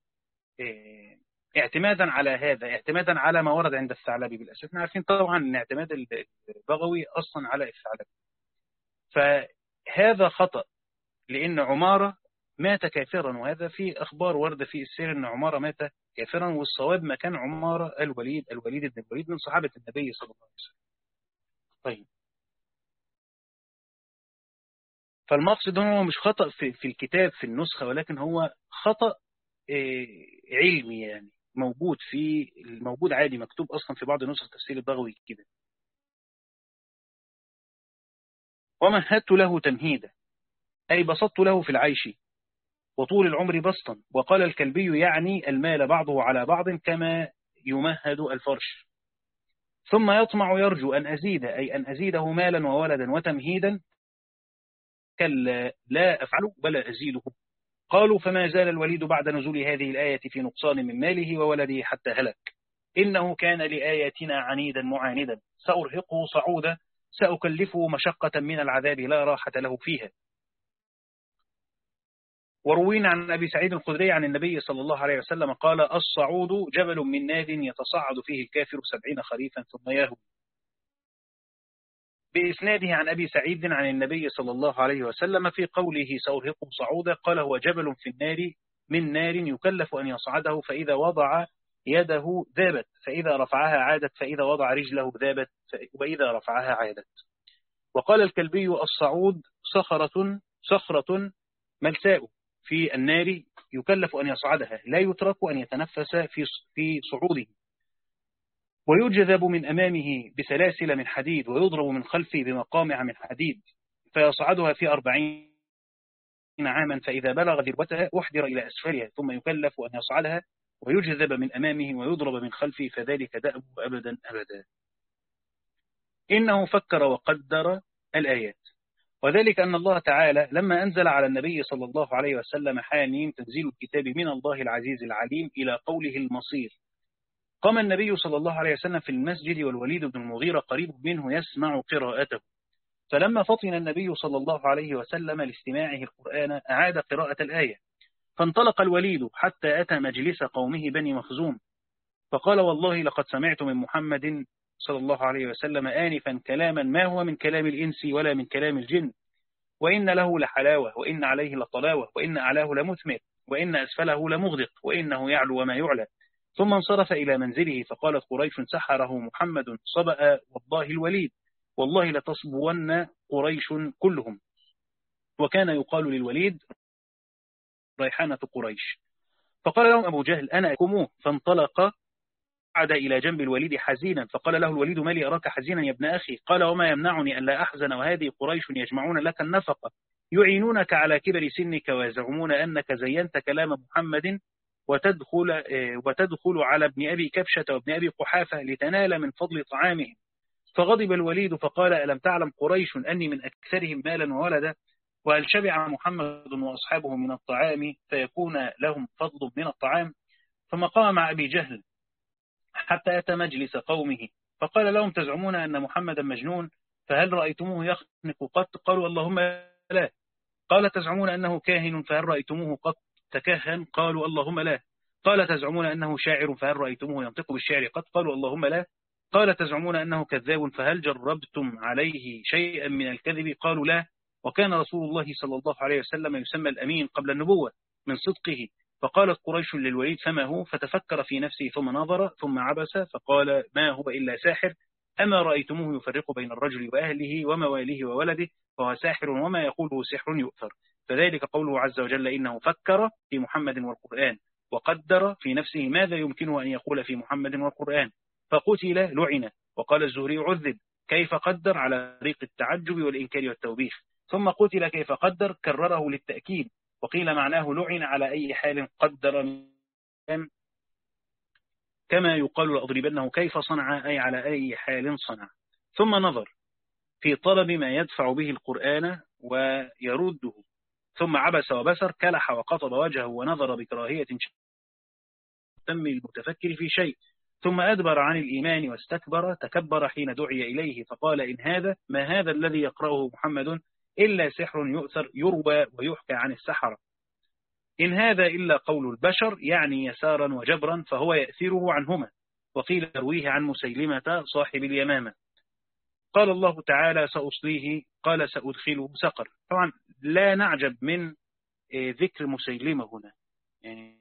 اعتمادا على هذا، اعتمادا على ما ورد عند الثعلبي. بالأسف احنا عارفين طبعا ان اعتماد البغوي أصلا على الثعلبي، فهذا خطأ لأن عمارة مات كافرا، وهذا في أخبار ورد في السير أن عمارة مات كافرا، والصواب ما كان عمارة الوليد الوليد بن الوليد من صحابة النبي صلى الله عليه وسلم. طيب، فالمقصد هو مش خطأ في, في الكتاب في النسخة، ولكن هو خطأ علمي، يعني موجود في موجود عادي مكتوب أصلا في بعض نسخ تفسير البغوي كده. ومهدت له تمهيدا أي بسطت له في العيش وطول العمر بسطا. وقال الكلبي يعني المال بعضه على بعض كما يمهد الفرش. ثم يطمع يرجو أن أزيد أي أن أزيده مالا وولدا وتمهيدا. كلا لا أفعله بل أزيده. قالوا فما زال الوليد بعد نزول هذه الآية في نقصان من ماله وولده حتى هلك. إنه كان لآياتنا عنيدا معاندا سأرهقه صعودا سأكلفه مشقة من العذاب لا راحة له فيها. وروينا عن أبي سعيد الخدري عن النبي صلى الله عليه وسلم قال الصعود جبل من ناد يتصعد فيه الكافر سبعين خريفا ثم يهوي. بإسناده عن أبي سعيد عن النبي صلى الله عليه وسلم في قوله سأرهقه صعودا قال هو جبل في النار من نار يكلف أن يصعده، فإذا وضع يده ذابت، فإذا رفعها عادت، فإذا وضع رجله ذابت، وإذا رفعها عادت. وقال الكلبي الصعود صخرة صخرة ملساء في النار يكلف أن يصعدها لا يترك أن يتنفس في في صعوده، ويجذب من أمامه بسلاسل من حديد ويضرب من خلفه بمقامع من حديد فيصعدها في أربعين عاما، فإذا بلغ ذروتها أحضر إلى أسفلها ثم يكلف أن يصعدها ويجذب من أمامه ويضرب من خلفه، فذلك دأبه أبدا أبدا. إنه فكر وقدر الآيات. وذلك أن الله تعالى لما أنزل على النبي صلى الله عليه وسلم حاميم تنزيل الكتاب من الله العزيز العليم إلى قوله المصير، قام النبي صلى الله عليه وسلم في المسجد والوليد بن المغيرة قريب منه يسمع قراءته، فلما فطن النبي صلى الله عليه وسلم لاستماعه القرآن أعاد قراءة الآية، فانطلق الوليد حتى أتى مجلس قومه بني مخزوم فقال والله لقد سمعت من محمد صلى الله عليه وسلم آنفا كلاما ما هو من كلام الإنس ولا من كلام الجن، وإن له لحلاوة وإن عليه لطلاوة وإن أعلاه لمثمر وإن أسفله لمغدق وإنه يعلو وما يعلى. ثم انصرف إلى منزله فقالت قريش سحره محمد صبأ والله الوليد والله لتصبون قريش كلهم. وكان يقال للوليد ريحانة قريش. فقال لهم أبو جهل أنا أكموه، فانطلق عاد إلى جنب الوليد حزينا فقال له الوليد ما لي أراك حزينا يا ابن أخي؟ قال وما يمنعني أن لا أحزن وهذه قريش يجمعون لك النفقة يعينونك على كبر سنك ويزعمون أنك زينت كلام محمد وتدخل, وتدخل على ابن أبي كبشة وابن أبي قحافة لتنال من فضل طعامهم. فغضب الوليد فقال ألم تعلم قريش أني من أكثرهم مالا وولدا، وهل شبع محمد وأصحابه من الطعام فيكون لهم فضل من الطعام؟ ثم قام مع أبي جهل حتى أتى مجلس قومه فقال لهم تزعمون أن محمدا مجنون، فهل رأيتموه يخنق قط؟ قالوا اللهم لا. قال تزعمون أنه كاهن، فهل رأيتموه قط تكهن؟ قالوا اللهم لا. قال تزعمون أنه شاعر، فهل رأيتموه ينطق بالشعر قط؟ قالوا اللهم لا. قال تزعمون أنه كذاب، فهل جربتم عليه شيئا من الكذب؟ قالوا لا. وكان رسول الله صلى الله عليه وسلم يسمى الأمين قبل النبوة من صدقه. فقالت قريش للوليد فما هو؟ فتفكر في نفسه ثم نظر ثم عبس فقال ما هو إلا ساحر، أما رأيتموه يفرق بين الرجل وأهله ومواله وولده، فهو ساحر وما يقوله سحر يؤثر. فذلك قوله عز وجل إنه فكر في محمد والقرآن، وقدر في نفسه ماذا يمكنه أن يقول في محمد والقرآن، فقتل لعن. وقال الزهري عذب كيف قدر على طريق التعجب والإنكار والتوبيخ، ثم قتل كيف قدر كرره للتأكيد، وقيل معناه لعن على أي حال قدر، كما يقال لأضربنه كيف صنع أي على أي حال صنع. ثم نظر في طلب ما يدفع به القرآن ويرده، ثم عبس وبسر كلح وقطب وجهه ونظر بكراهية تم المتفكر في شيء، ثم أدبر عن الإيمان واستكبر تكبر حين دعي إليه، فقال إن هذا ما هذا الذي يقرأه محمد إلا سحر يؤثر يروى ويحكى عن السحرة، إن هذا إلا قول البشر، يعني يسارا وجبرا، فهو يأثيره عنهما. وقيل يرويه عن مسيلمة صاحب اليمامة. قال الله تعالى سأصليه قال سأدخله سقر. طبعا لا نعجب من ذكر مسيلمة هنا، يعني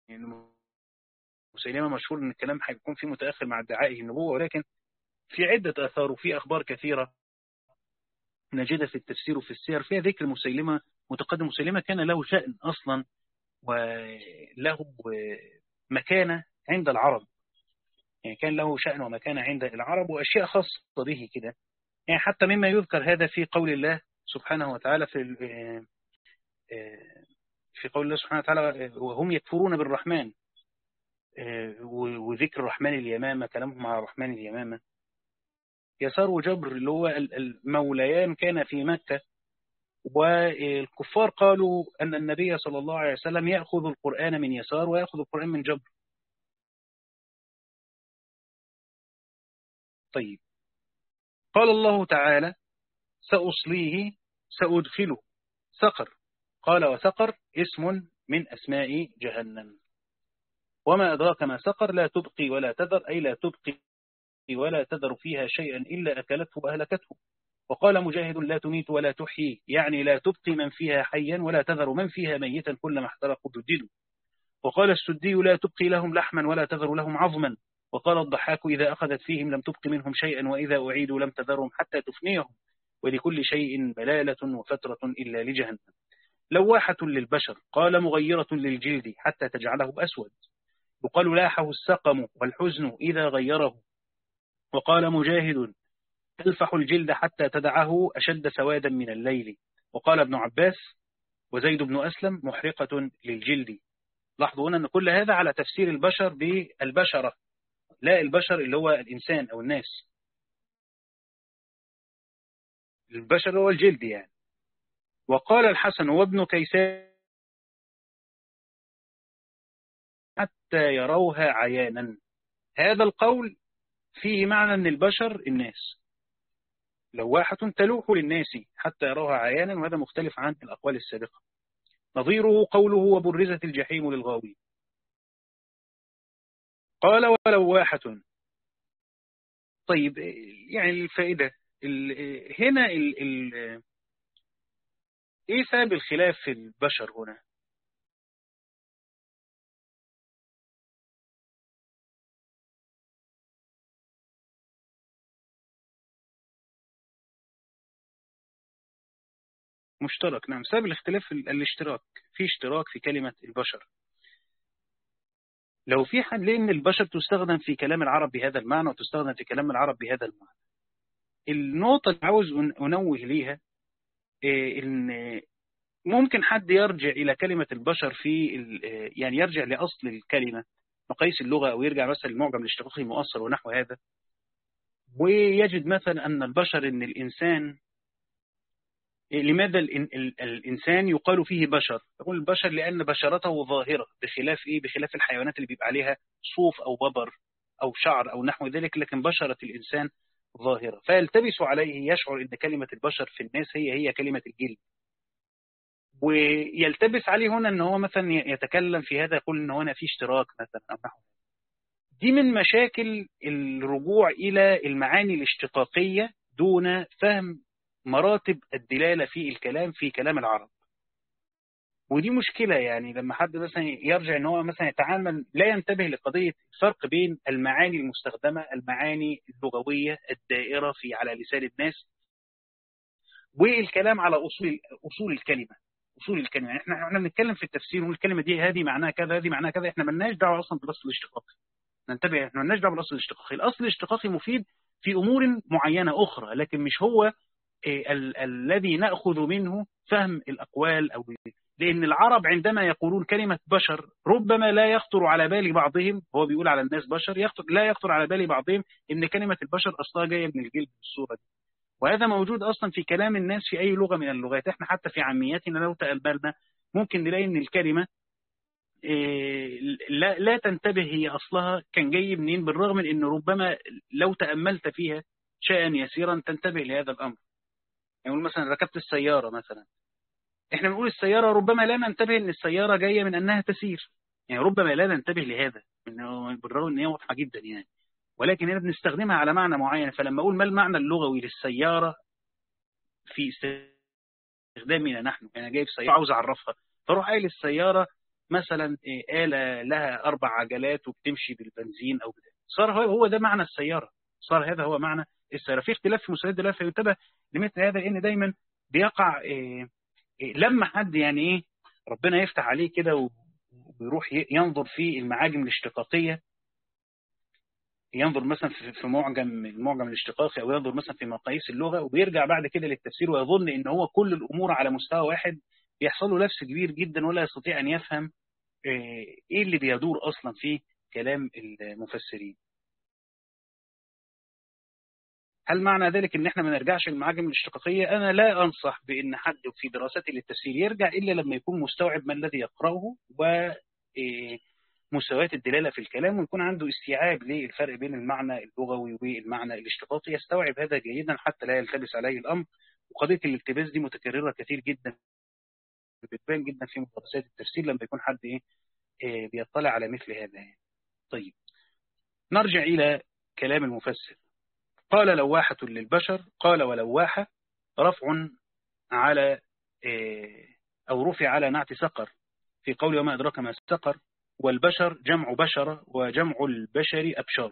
مسيلمة مشهور ان الكلام هيكون فيه متأخر مع ادعائه النبوة، ولكن في عدة آثار وفي أخبار كثيرة نجدها في التفسير وفي السير فيها ذكر مسيلمة متقدم. مسيلمة كان له شأن أصلا وله مكانة عند العرب، يعني كان له شأن ومكانة عند العرب وأشياء خاصة به كده، يعني حتى مما يذكر هذا في قول الله سبحانه وتعالى في في قول الله سبحانه وتعالى وهم يكفرون بالرحمن، وذكر الرحمن اليمامة، كلامهم على الرحمن اليمامة. يسار وجبر اللي هو الموليان كان في مكة، والكفار قالوا أن النبي صلى الله عليه وسلم يأخذ القرآن من يسار ويأخذ القرآن من جبر. طيب قال الله تعالى سأصليه سأدخله سقر، قال وسقر اسم من أسماء جهنم، وما أدراك ما سقر لا تبقي ولا تذر، أي لا تبقي ولا تذر فيها شيئا إلا أكلته وأهلكته. وقال مجاهد لا تميت ولا تحيي، يعني لا تبقي من فيها حيا ولا تذر من فيها ميتا كلما احترقوا جددوا. وقال السدي لا تبقي لهم لحما ولا تذر لهم عظما. وقال الضحاك إذا أخذت فيهم لم تبق منهم شيئا وإذا أعيدوا لم تذرهم حتى تفنيهم، ولكل شيء بلالة وفترة إلا لجهنم. لواحة للبشر، قال مغيرة للجلد حتى تجعله أسود. وقال لاحه السقم والحزن إذا غيره. وقال مجاهد تلفح الجلد حتى تدعه أشد سوادا من الليل. وقال ابن عباس وزيد بن أسلم محرقة للجلد. لاحظوا هنا أن كل هذا على تفسير البشر بالبشرة، لا البشر اللي هو الإنسان أو الناس، البشر هو الجلد يعني. وقال الحسن وابن كيسان حتى يروها عيانا. هذا القول فيه معنى أن البشر الناس، لواحة تلوح للناس حتى يروها عيانا، وهذا مختلف عن الأقوال السابقة. نظيره قوله وبرزت الجحيم للغاوي. قال ولواحة. طيب يعني الفائدة ال هنا ال ال ايه سبب الخلاف في البشر هنا؟ مشترك، نعم. سبب الاختلاف الاشتراك، في اشتراك في كلمة البشر. لو في حد، لأن البشر تستخدم في كلام العرب بهذا المعنى وتستخدم في كلام العرب بهذا المعنى. النقطة اللي عاوز أنوه ليها إن ممكن حد يرجع إلى كلمة البشر في يعني يرجع لأصل الكلمة مقاييس اللغة، أو يرجع مثلا للمعجم الاشتقاقي المؤثر ونحو هذا، ويجد مثلا أن البشر إن الإنسان، لماذا الإنسان يقال فيه بشر؟ يقول البشر لأن بشرته ظاهرة، بخلاف إيه؟ بخلاف الحيوانات اللي بيبقى عليها صوف أو ببر أو شعر أو نحو ذلك، لكن بشرة الإنسان ظاهرة، فيلتبس عليه يشعر أن كلمة البشر في الناس هي هي كلمة الجلد، ويلتبس عليه هنا أن هو مثلا يتكلم في هذا يقول أن هنا في اشتراك مثلا أو نحو. دي من مشاكل الرجوع إلى المعاني الاشتقاقية دون فهم مراتب الدلالة في الكلام في كلام العرب. ودي مشكلة، يعني لما حد مثلا يرجع ان هو مثلا يتعامل لا ينتبه لقضية الفرق بين المعاني المستخدمة، المعاني اللغوية الدائرة في على لسان الناس، والكلام على أصول أصول الكلمة أصول الكلمة. يعني احنا احنا بنتكلم في التفسير ونقول الكلمة دي هذه معناها كذا، هذه معناها كذا، احنا مالناش دعوة أصلا بالأصل الاشتقاقي. ننتبه، احنا مالناش دعوة بالأصل الاشتقاقي. الأصل الاشتقاقي مفيد في أمور معينة أخرى، لكن مش هو إيه ال الذي نأخذ منه فهم الأقوال. أو لأن العرب عندما يقولون كلمة بشر ربما لا يخطر على بال بعضهم، هو بيقول على الناس بشر، يخطر لا يخطر على بال بعضهم إن كلمة البشر أصلها جاية من الجلد بالصورة دي. وهذا موجود أصلا في كلام الناس في أي لغة من اللغات. احنا حتى في عاميتنا لو تأملنا ممكن نلاقي إن الكلمة إيه لا, لا تنتبه هي أصلها كان جاي منين، بالرغم من إن ربما لو تأملت فيها شيئا يسيرا تنتبه لهذا الأمر. يعني مثلا ركبت السيارة مثلا، احنا بنقول السيارة ربما لا ننتبه ان السيارة جاية من انها تسير، يعني ربما لا ننتبه لهذا بالرغم ان هي واضحة جدا يعني، ولكن هنا بنستخدمها على معنى معين. فلما اقول ما المعنى اللغوي للسيارة في استخدامنا نحن، انا جايب سيارة عاوز اعرفها، فاروح قايل السيارة مثلا آلة لها اربع عجلات وبتمشي بالبنزين او بده، صار هو ده معنى السيارة، صار هذا هو معنى السيارة. في اختلاف في مسائل الدلالة، فينتبه لمثل هذا لان دايما بيقع إيه لما حد يعني ايه ربنا يفتح عليه كده ويروح ينظر في المعاجم الاشتقاقية، ينظر مثلا في معجم المعجم الاشتقاقي او ينظر مثلا في مقاييس اللغة، وبيرجع بعد كده للتفسير ويظن ان هو كل الامور على مستوى واحد، بيحصل له لبس كبير جدا ولا يستطيع ان يفهم ايه اللي بيدور اصلا في كلام المفسرين. هل معنى ذلك ان احنا ما نرجعش للمعاجم الاشتقاقية؟ انا لا انصح بان حد في دراسته للتفسير يرجع الا لما يكون مستوعب ما الذي يقرأه ومستويات الدلالة في الكلام، ويكون عنده استيعاب للفرق بين المعنى اللغوي والمعنى الاشتقاقي، يستوعب هذا جيدا حتى لا يلتبس عليه الامر. وقضية الالتباس دي متكررة كثير جدا، بتبان جدا في مدرسات التفسير لما يكون حد ايه بيطلع على مثل هذا يعني. طيب نرجع الى كلام المفسر. قال لواحة للبشر، قال ولواحة رفع على أو رفع على نعت سقر في قول وما أدراك ما سقر، والبشر جمع بشرة وجمع البشر أبشار.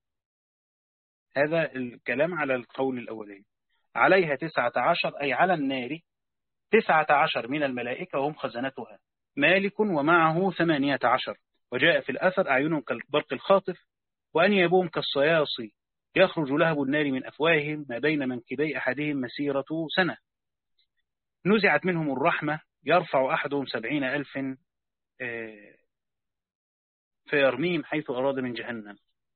هذا الكلام على القول الأولين. عليها تسعة عشر أي على النار تسعة عشر من الملائكة وهم خزنتها، مالك ومعه ثمانية عشر. وجاء في الأثر أعينهم كالبرق الخاطف وأنيابهم كالصياصي يخرج لهب النار من أفواههم ما بين منكبي أحدهم مسيرة سنة. نزعت منهم الرحمة يرفع أحدهم سبعين ألف فيرميهم حيث أراد من جهنم.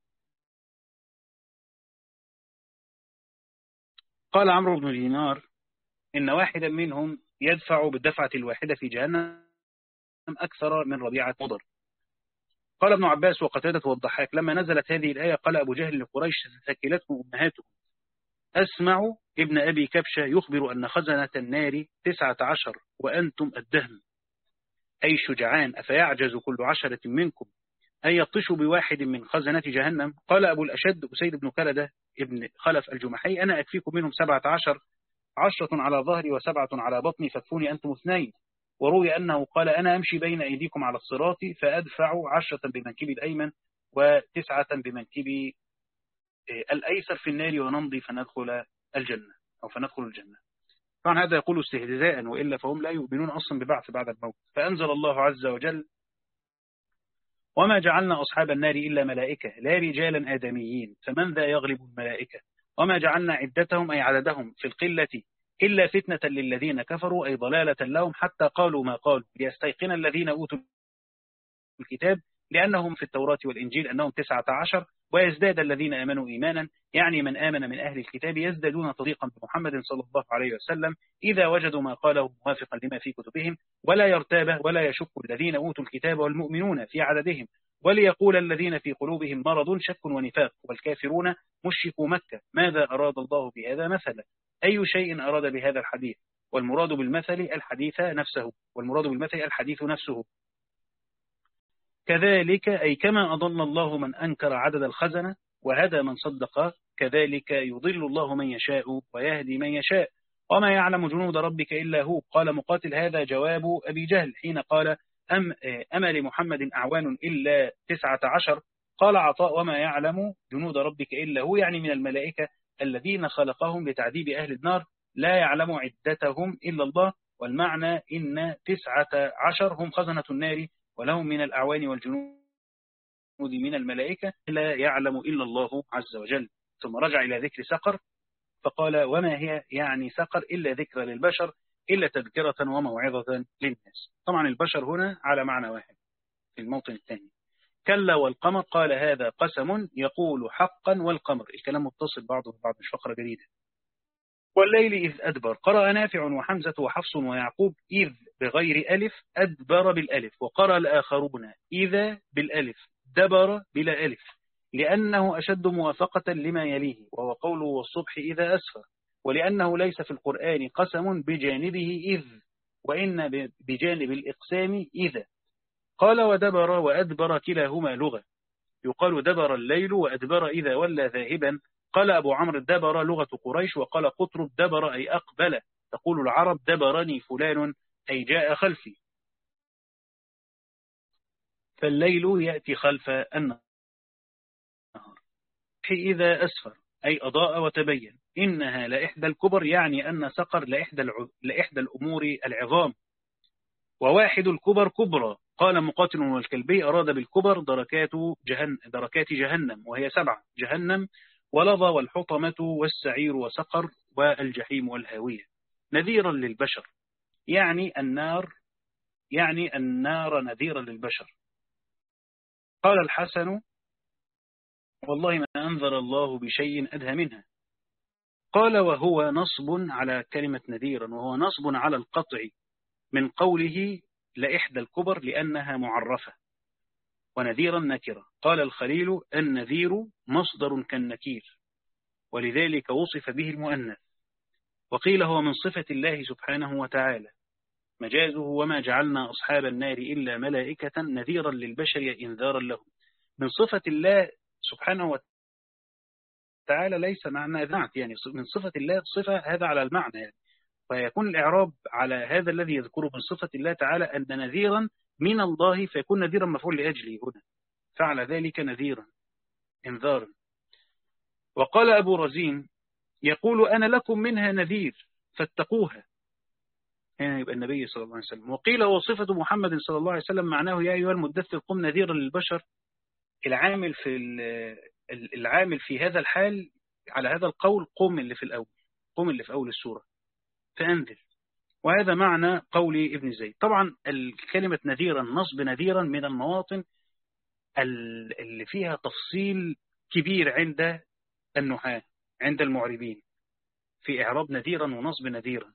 قال عمرو بن دينار إن واحدا منهم يدفع بالدفعة الواحدة في جهنم أكثر من ربيعة مضر. قال ابن عباس وقتادة والضحاك لما نزلت هذه الآية قال أبو جهل لقريش ثكلتكم أمهاتكم، أسمع ابن أبي كبشة يخبر أن خزنة النار تسعة عشر وأنتم الدهم، أي شجعان، أفيعجز كل عشرة منكم أن يبطشوا بواحد من خزنة جهنم. قال أبو الأشد أسيد بن كلدة ابن خلف الجمحي أنا أكفيكم منهم سبعة عشر، عشرة على ظهري وسبعة على بطني فكفوني أنتم اثنين. وروي أنه قال أنا أمشي بين أيديكم على الصراط فأدفع عشرة بمنكبي الأيمن وتسعة بمنكبي الأيسر في النار ونمضي فندخل الجنة أو فندخل الجنة. طبعا هذا يقول استهزاء، وإلا فهم لا يؤمنون أصلا ببعث بعد الموت. فأنزل الله عز وجل وما جعلنا أصحاب النار إلا ملائكة لا رجالا آدميين فمن ذا يغلب الملائكة وما جعلنا عدتهم أي عددهم في القلة إلا فتنة للذين كفروا أي ضلالة لهم حتى قالوا ما قالوا ليستيقن الذين أوتوا الكتاب لأنهم في التوراة والإنجيل أنهم تسعة عشر ويزداد الذين آمنوا إيمانا، يعني من آمن من أهل الكتاب يزدادون صديقا بمحمد صلى الله عليه وسلم إذا وجدوا ما قاله موافقا لما في كتبهم ولا يرتاب ولا يشك الذين أوتوا الكتاب والمؤمنون في عددهم وليقول الذين في قلوبهم مرض شك ونفاق والكافرون مشركوا مكة ماذا أراد الله بهذا مثلا، أي شيء أراد بهذا الحديث، والمراد بالمثل الحديث نفسه والمراد بالمثل الحديث نفسه. كذلك أي كما أضل الله من أنكر عدد الخزنة وهدى من صدق كذلك يضل الله من يشاء ويهدي من يشاء وما يعلم جنود ربك إلا هو. قال مقاتل هذا جواب أبي جهل حين قال أم, أما لمحمد أعوان إلا تسعة عشر. قال عطاء وما يعلم جنود ربك إلا هو، يعني من الملائكة الذين خلقهم لتعذيب أهل النار لا يعلم عدتهم إلا الله والمعنى إن تسعة عشر هم خزنة النار ولهم من الأعوان والجنود من الملائكة لا يعلم إلا الله عز وجل. ثم رجع إلى ذكر سقر فقال وما هي يعني سقر إلا ذكر للبشر إلا تذكرة وموعظة للناس. طبعا البشر هنا على معنى واحد في الموطن الثاني. كلا والقمر قال هذا قسم يقول حقا والقمر، الكلام متصل بعضه ببعض مش فقرة جديدة. والليل إذ أدبر قرأ نافع وحمزة وحفص ويعقوب إذ بغير ألف أدبر بالألف، وقرأ الآخرون إذا بالألف دبر بلا ألف لأنه أشد موافقة لما يليه وهو قوله والصبح إذا أسفر، ولأنه ليس في القرآن قسم بجانبه إذ وإن بجانب الإقسام إذا. قال ودبر وأدبر كلاهما لغة، يقال دبر الليل وأدبر إذا ولى ذاهبا. قال أبو عمرو دبر لغة قريش، وقال قطرب دبر أي أقبل، تقول العرب دبرني فلان أي جاء خلفي. فالليل يأتي خلف النهار. إذا أسفر أي أضاء وتبين. إنها لإحدى الكبر يعني أن سقر لإحدى, الع... لإحدى الأمور العظام، وواحد الكبر كبرى. قال مقاتل والكلبي أراد بالكبر دركات جهنم, دركات جهنم وهي سبعة: جهنم ولظى والحطمة والسعير وسقر والجحيم والهاوية. نذيرا للبشر يعني النار، يعني النار نذيرا للبشر. قال الحسن والله ما أنذر الله بشيء أدهى منها. قال وهو نصب على كلمة نذيرا، وهو نصب على القطع من قوله لإحدى الكبر لأنها معرفة، ونذيرا نكرة. قال الخليل النذير مصدر كالنكير ولذلك وصف به المؤنث. وقيل هو من صفة الله سبحانه وتعالى مجازه وما جعلنا أصحاب النار إلا ملائكة نذيرا للبشر إنذارا لهم. من صفة الله سبحانه وتعالى ليس معنى ذات، يعني من صفة الله صفة هذا على المعنى يعني. فيكون الإعراب على هذا الذي يذكره من صفة الله تعالى أن نذيرا من الله، فيكون نذيرا مفعول لأجله هنا، فعل ذلك نذيرا انذارا. وقال أبو رزين يقول أنا لكم منها نذير فاتقوها، هنا يبقى النبي صلى الله عليه وسلم. وقيل وصفة محمد صلى الله عليه وسلم معناه يا أيها المدثر قم نذيرا للبشر. العامل في العامل في هذا الحال على هذا القول قم اللي في الأول، قم اللي في أول السورة فأنذر، وهذا معنى قول ابن زيد. طبعا الكلمة نذيرا نصب نذيرا من المواطن اللي فيها تفصيل كبير عند النحاة عند المعربين في إعراب نذيرا ونصب نذيرا.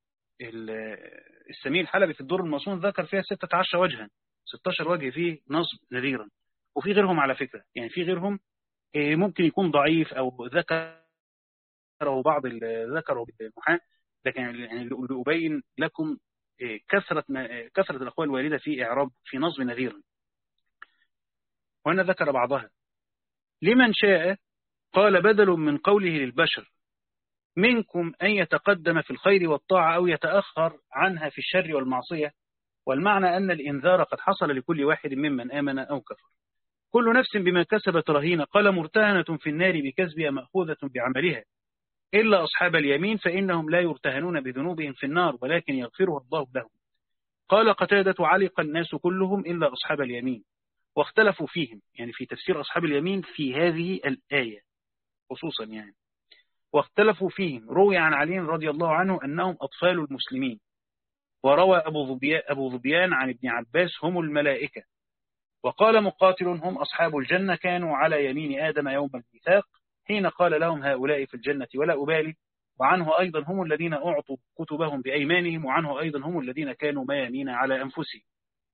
السميع الحلبي في الدور المصون ذكر فيها ستة عشر وجها، ستة عشر وجه فيه نصب نذيرا، وفي غيرهم على فكرة، يعني في غيرهم ممكن يكون ضعيف أو ذكره بعض ذكره بالنحاة، لكن يعني لأبين لكم كثرة كثرة الأقوال الواردة في إعراب في نصب نذيرا، وأنا ذكر بعضها. لمن شاء قال بدل من قوله للبشر منكم أن يتقدم في الخير والطاعة أو يتأخر عنها في الشر والمعصية، والمعنى أن الإنذار قد حصل لكل واحد ممن آمن أو كفر. كل نفس بما كسبت رهينة. قال مرتهنة في النار بكسبها مأخوذة بعملها إلا أصحاب اليمين فإنهم لا يرتهنون بذنوبهم في النار ولكن يغفرها الله لهم. قال قتادة علق الناس كلهم إلا أصحاب اليمين، واختلفوا فيهم يعني في تفسير أصحاب اليمين في هذه الآية خصوصا يعني، واختلفوا فيهم. روي عن علي رضي الله عنه أنهم أطفال المسلمين، وروى أبو ظبيان, أبو ظبيان عن ابن عباس هم الملائكة. وقال مقاتل هم أصحاب الجنة كانوا على يمين آدم يوم الميثاق حين قال لهم هؤلاء في الجنة ولا أبالي. وعنه أيضا هم الذين أعطوا كتبهم بأيمانهم، وعنه أيضا هم الذين كانوا ميامين على أنفسهم.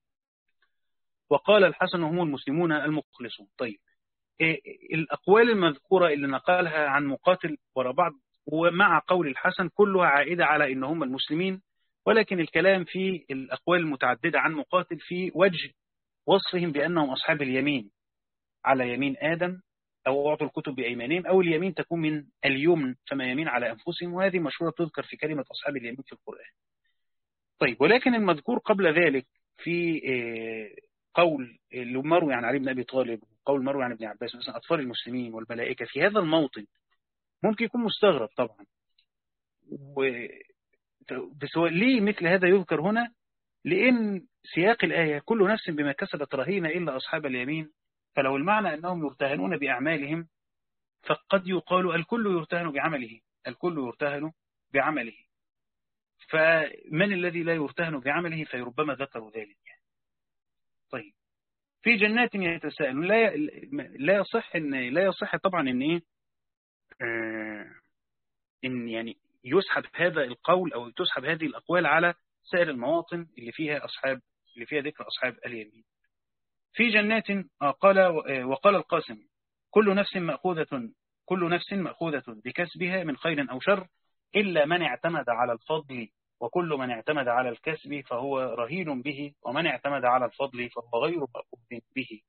وقال الحسن هم المسلمون المخلصون. طيب إيه الأقوال المذكورة اللي نقالها عن مقاتل وراء بعض ومع قول الحسن كلها عائدة على إن هم المسلمين، ولكن الكلام في الأقوال المتعددة عن مقاتل في وجه وصفهم بأنهم أصحاب اليمين على يمين آدم أو أعطوا الكتب بأيمانهم، أو اليمين تكون من اليمن فما يمين على أنفسهم، وهذه مشهورة تذكر في كلمة أصحاب اليمين في القرآن. طيب ولكن المذكور قبل ذلك في قول اللي مروي عن علي بن أبي طالب وقول مروي عن ابن عباس مثلا أطفال المسلمين والملائكة في هذا الموطن ممكن يكون مستغرب طبعا، بس هو ليه مثل هذا يذكر هنا؟ لأن سياق الآية كل نفس بما كسبت رهينة إلا أصحاب اليمين، فلو المعنى أنهم يرتهنون بأعمالهم فقد يقال الكل يرتهن بعمله، الكل يرتهن بعمله، فمن الذي لا يرتهن بعمله؟ فربما ذكروا ذلك يعني. طيب، في جنات يتساءلون، لا لا يصح ان لا يصح طبعا ان ايه آه ان يعني يسحب هذا القول او تسحب هذه الاقوال على سائر المواطن اللي فيها اصحاب اللي فيها ذكر اصحاب اليمين. في جنات آه قال آه وقال القاسم كل نفس مأخوذة كل نفس مأخوذة بكسبها من خير او شر الا من اعتمد على الفضل، وكل من اعتمد على الكسب فهو رهين به، ومن اعتمد على الفضل فهو غير مأخوذ به.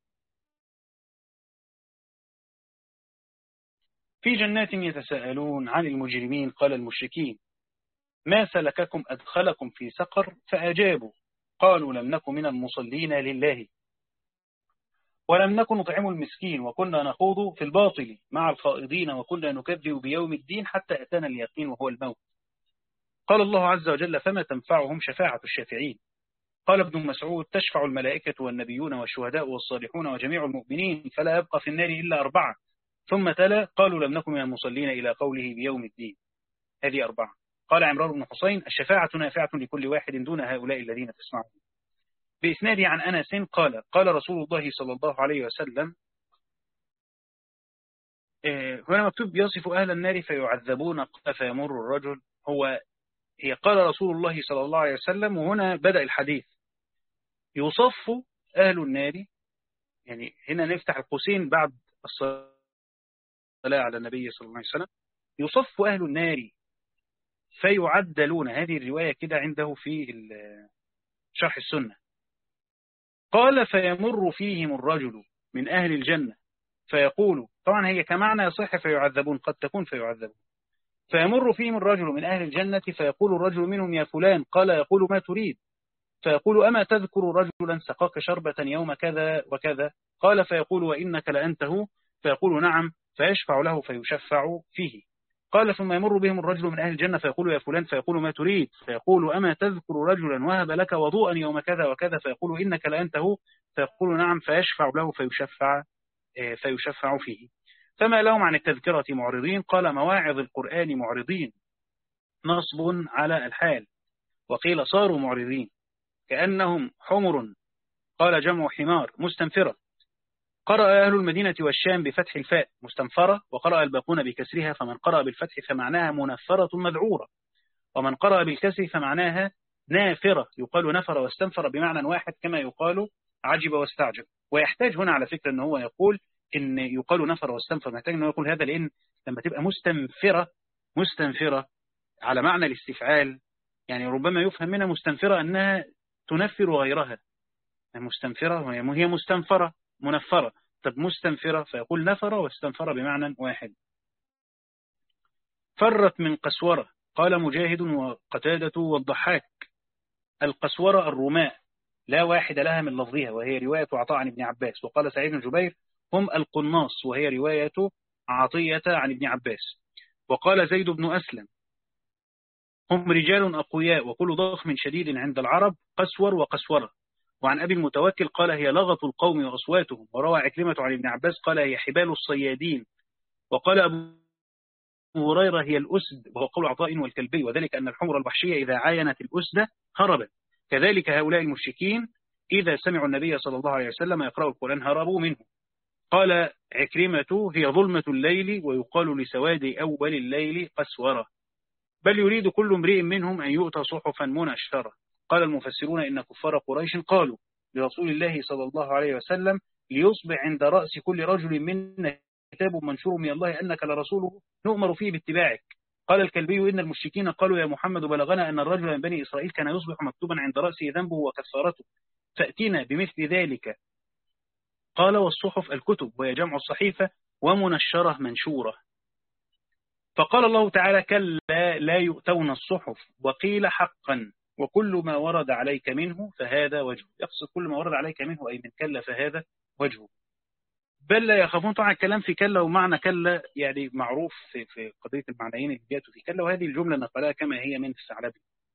في جنات يتساءلون عن المجرمين قال المشركين ما سلككم أدخلكم في سقر؟ فأجابوا قالوا لم نكن من المصلين لله ولم نكن نطعم المسكين وكنا نخوض في الباطل مع الخائضين وكنا نكذب بيوم الدين حتى أتانا اليقين وهو الموت. قال الله عز وجل فما تنفعهم شفاعة الشافعين. قال ابن مسعود تشفع الملائكة والنبيون والشهداء والصالحون وجميع المؤمنين فلا يبقى في النار إلا أربعة. ثم تلا قالوا لم نكن من المصلين إلى قوله بيوم الدين. هذه أربعة. قال عمران بن حسين الشفاعة نافعة لكل واحد دون هؤلاء الذين تسمعون. بإسناده عن أنس قال قال رسول الله صلى الله عليه وسلم هنا مكتوب يصف أهل النار فيعذبون فيمر الرجل، هو هي قال رسول الله صلى الله عليه وسلم، وهنا بدأ الحديث يصف أهل النار، يعني هنا نفتح القوسين بعد الصلاة على النبي صلى الله عليه وسلم، يصف أهل النار فيعدلون. هذه الرواية كده عنده في شرح السنة. قال فيمر فيهم الرجل من أهل الجنة فيقول، طبعا هي كمعنى يصح فيعذبون، قد تكون فيعذبون. فيمر فيهم الرجل من أهل الجنة فيقول الرجل منهم يا فلان، قال يقول ما تريد؟ فيقول أما تذكر رجلا سقاك شربة يوم كذا وكذا؟ قال فيقول وإنك لأنته؟ فيقول نعم، فيشفع له فيشفع فيه. قال ثم يمر بهم الرجل من أهل الجنة فيقول يا فلان، فيقول ما تريد؟ فيقول أما تذكر رجلا وهب لك وضوءا يوم كذا وكذا؟ فيقول إنك لأنته؟ فيقول نعم، فيشفع له فيشفع فيشفع فيه. فما لهم عن التذكرة معرضين؟ قال مواعظ القرآن معرضين، نصب على الحال. وقيل صاروا معرضين كأنهم حمر، قال جمع حمار مستنفرة. قرأ أهل المدينة والشام بفتح الفاء مستنفرة، وقرأ الباقون بكسرها، فمن قرأ بالفتح فمعناها منفرة مذعورة، ومن قرأ بالكسر فمعناها نافرة، يقال نفر واستنفر بمعنى واحد كما يقال عجب واستعجب. ويحتاج هنا على فكرة أنه هو يقول إن يقال نفر واستنفر، محتاج أنه يقول هذا، لأن لما تبقى مستنفرة مستنفرة على معنى الاستفعال، يعني ربما يفهم منها مستنفرة أنها تنفر غيرها، مستنفرة هي مستنفرة منفرة، طب مستنفرة فيقول نفر واستنفر بمعنى واحد. فرت من قسورة، قال مجاهد وقتادة والضحاك. القسورة الرماء لا واحد لها من لفظها، وهي رواية عطاء عن ابن عباس. وقال سعيد بن جبير هم القناص، وهي رواية عطية عن ابن عباس. وقال زيد بن أسلم هم رجال أقوياء وكل ضخم شديد عند العرب قسور وقسورة. وعن أبي المتوكل قال هي لغط القوم وأصواتهم. وروى عكرمة عن ابن عباس قال هي حبال الصيادين. وقال أبو هريرة هي الأسد، وهو قول عطاء والكلبي، وذلك أن الحمر الوحشية إذا عاينت الأسد هربت. كذلك هؤلاء المشركين إذا سمعوا النبي صلى الله عليه وسلم يقرأ القرآن هربوا منه. قال عكرمة هي ظلمة الليل، ويقال لسواد أول الليل قسورة. بل يريد كل امرئ منهم أن يؤتى صحفا منشرة. قال المفسرون إن كفار قريش قالوا لرسول الله صلى الله عليه وسلم ليصبح عند رأس كل رجل منا كتاب منشور من الله أنك لرسوله نؤمر فيه باتباعك. قال الكلبي إن المشركين قالوا يا محمد بلغنا أن الرجل من بني إسرائيل كان يصبح مكتوبا عند رأسه ذنبه وكفارته، فأتينا بمثل ذلك. قال والصحف الكتب، وهي جمع الصحيفة، ومنشرة منشورة. فقال الله تعالى كلا لا يؤتون الصحف. وقيل حقا وكل ما ورد عليك منه فهذا وجهه، يقصد كل ما ورد عليك منه أي من كلا فهذا وجهه. بل لا يخافون. طبعا الكلام في كلا ومعنى كلا يعني معروف في, في قضية المعنيين اللي جاءتوا في كلا، وهذه الجملة نقلها كما هي من الثعلبي.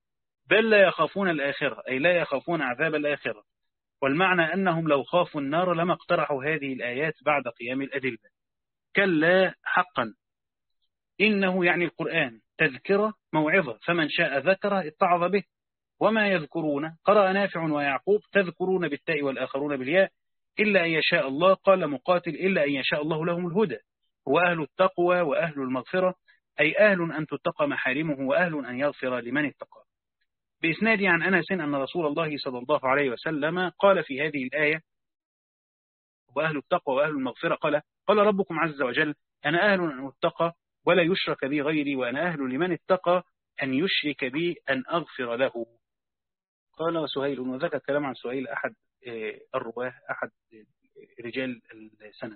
بل لا يخافون الآخرة، أي لا يخافون عذاب الآخرة. والمعنى أنهم لو خافوا النار لما اقترحوا هذه الآيات بعد قيام الأدلة. كلا حقا إنه يعني القرآن تذكرة موعظة، فمن شاء ذكره اتعظ به. وما يذكرون قرأ نافع ويعقوب تذكرون بالتاء والآخرون بالياء إلا أن يشاء الله. قال مقاتل إلا أن يشاء الله لهم الهدى. هو أهل التقوى وأهل المغفرة، أي أهل أن تتقى محارمه وأهل أن يغفر لمن اتقى. بإسناد عن أنس أن رسول الله صلى الله عليه وسلم قال في هذه الآية وأهل التقوى وأهل المغفرة، قال قال ربكم عز وجل أنا أهل أن أتقى ولا يشرك بي غيري، وأنا أهل لمن اتقى أن يشرك بي أن أغفر له. قال وسهيل، وذكر كلام عن سهيل أحد الرواه أحد رجال السند.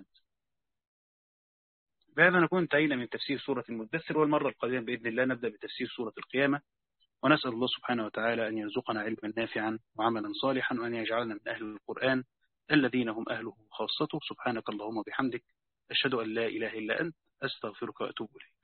بهذا نكون انتهينا من تفسير سورة المدثر، والمرة القادمة بإذن الله نبدأ بتفسير سورة القيامة. ونسأل الله سبحانه وتعالى أن يرزقنا علما نافعا وعملا صالحا، وأن يجعلنا من أهل القرآن الذين هم أهله خاصته. سبحانك اللهم وبحمدك، أشهد أن لا إله إلا أنت، أستغفرك وأتوب إليك.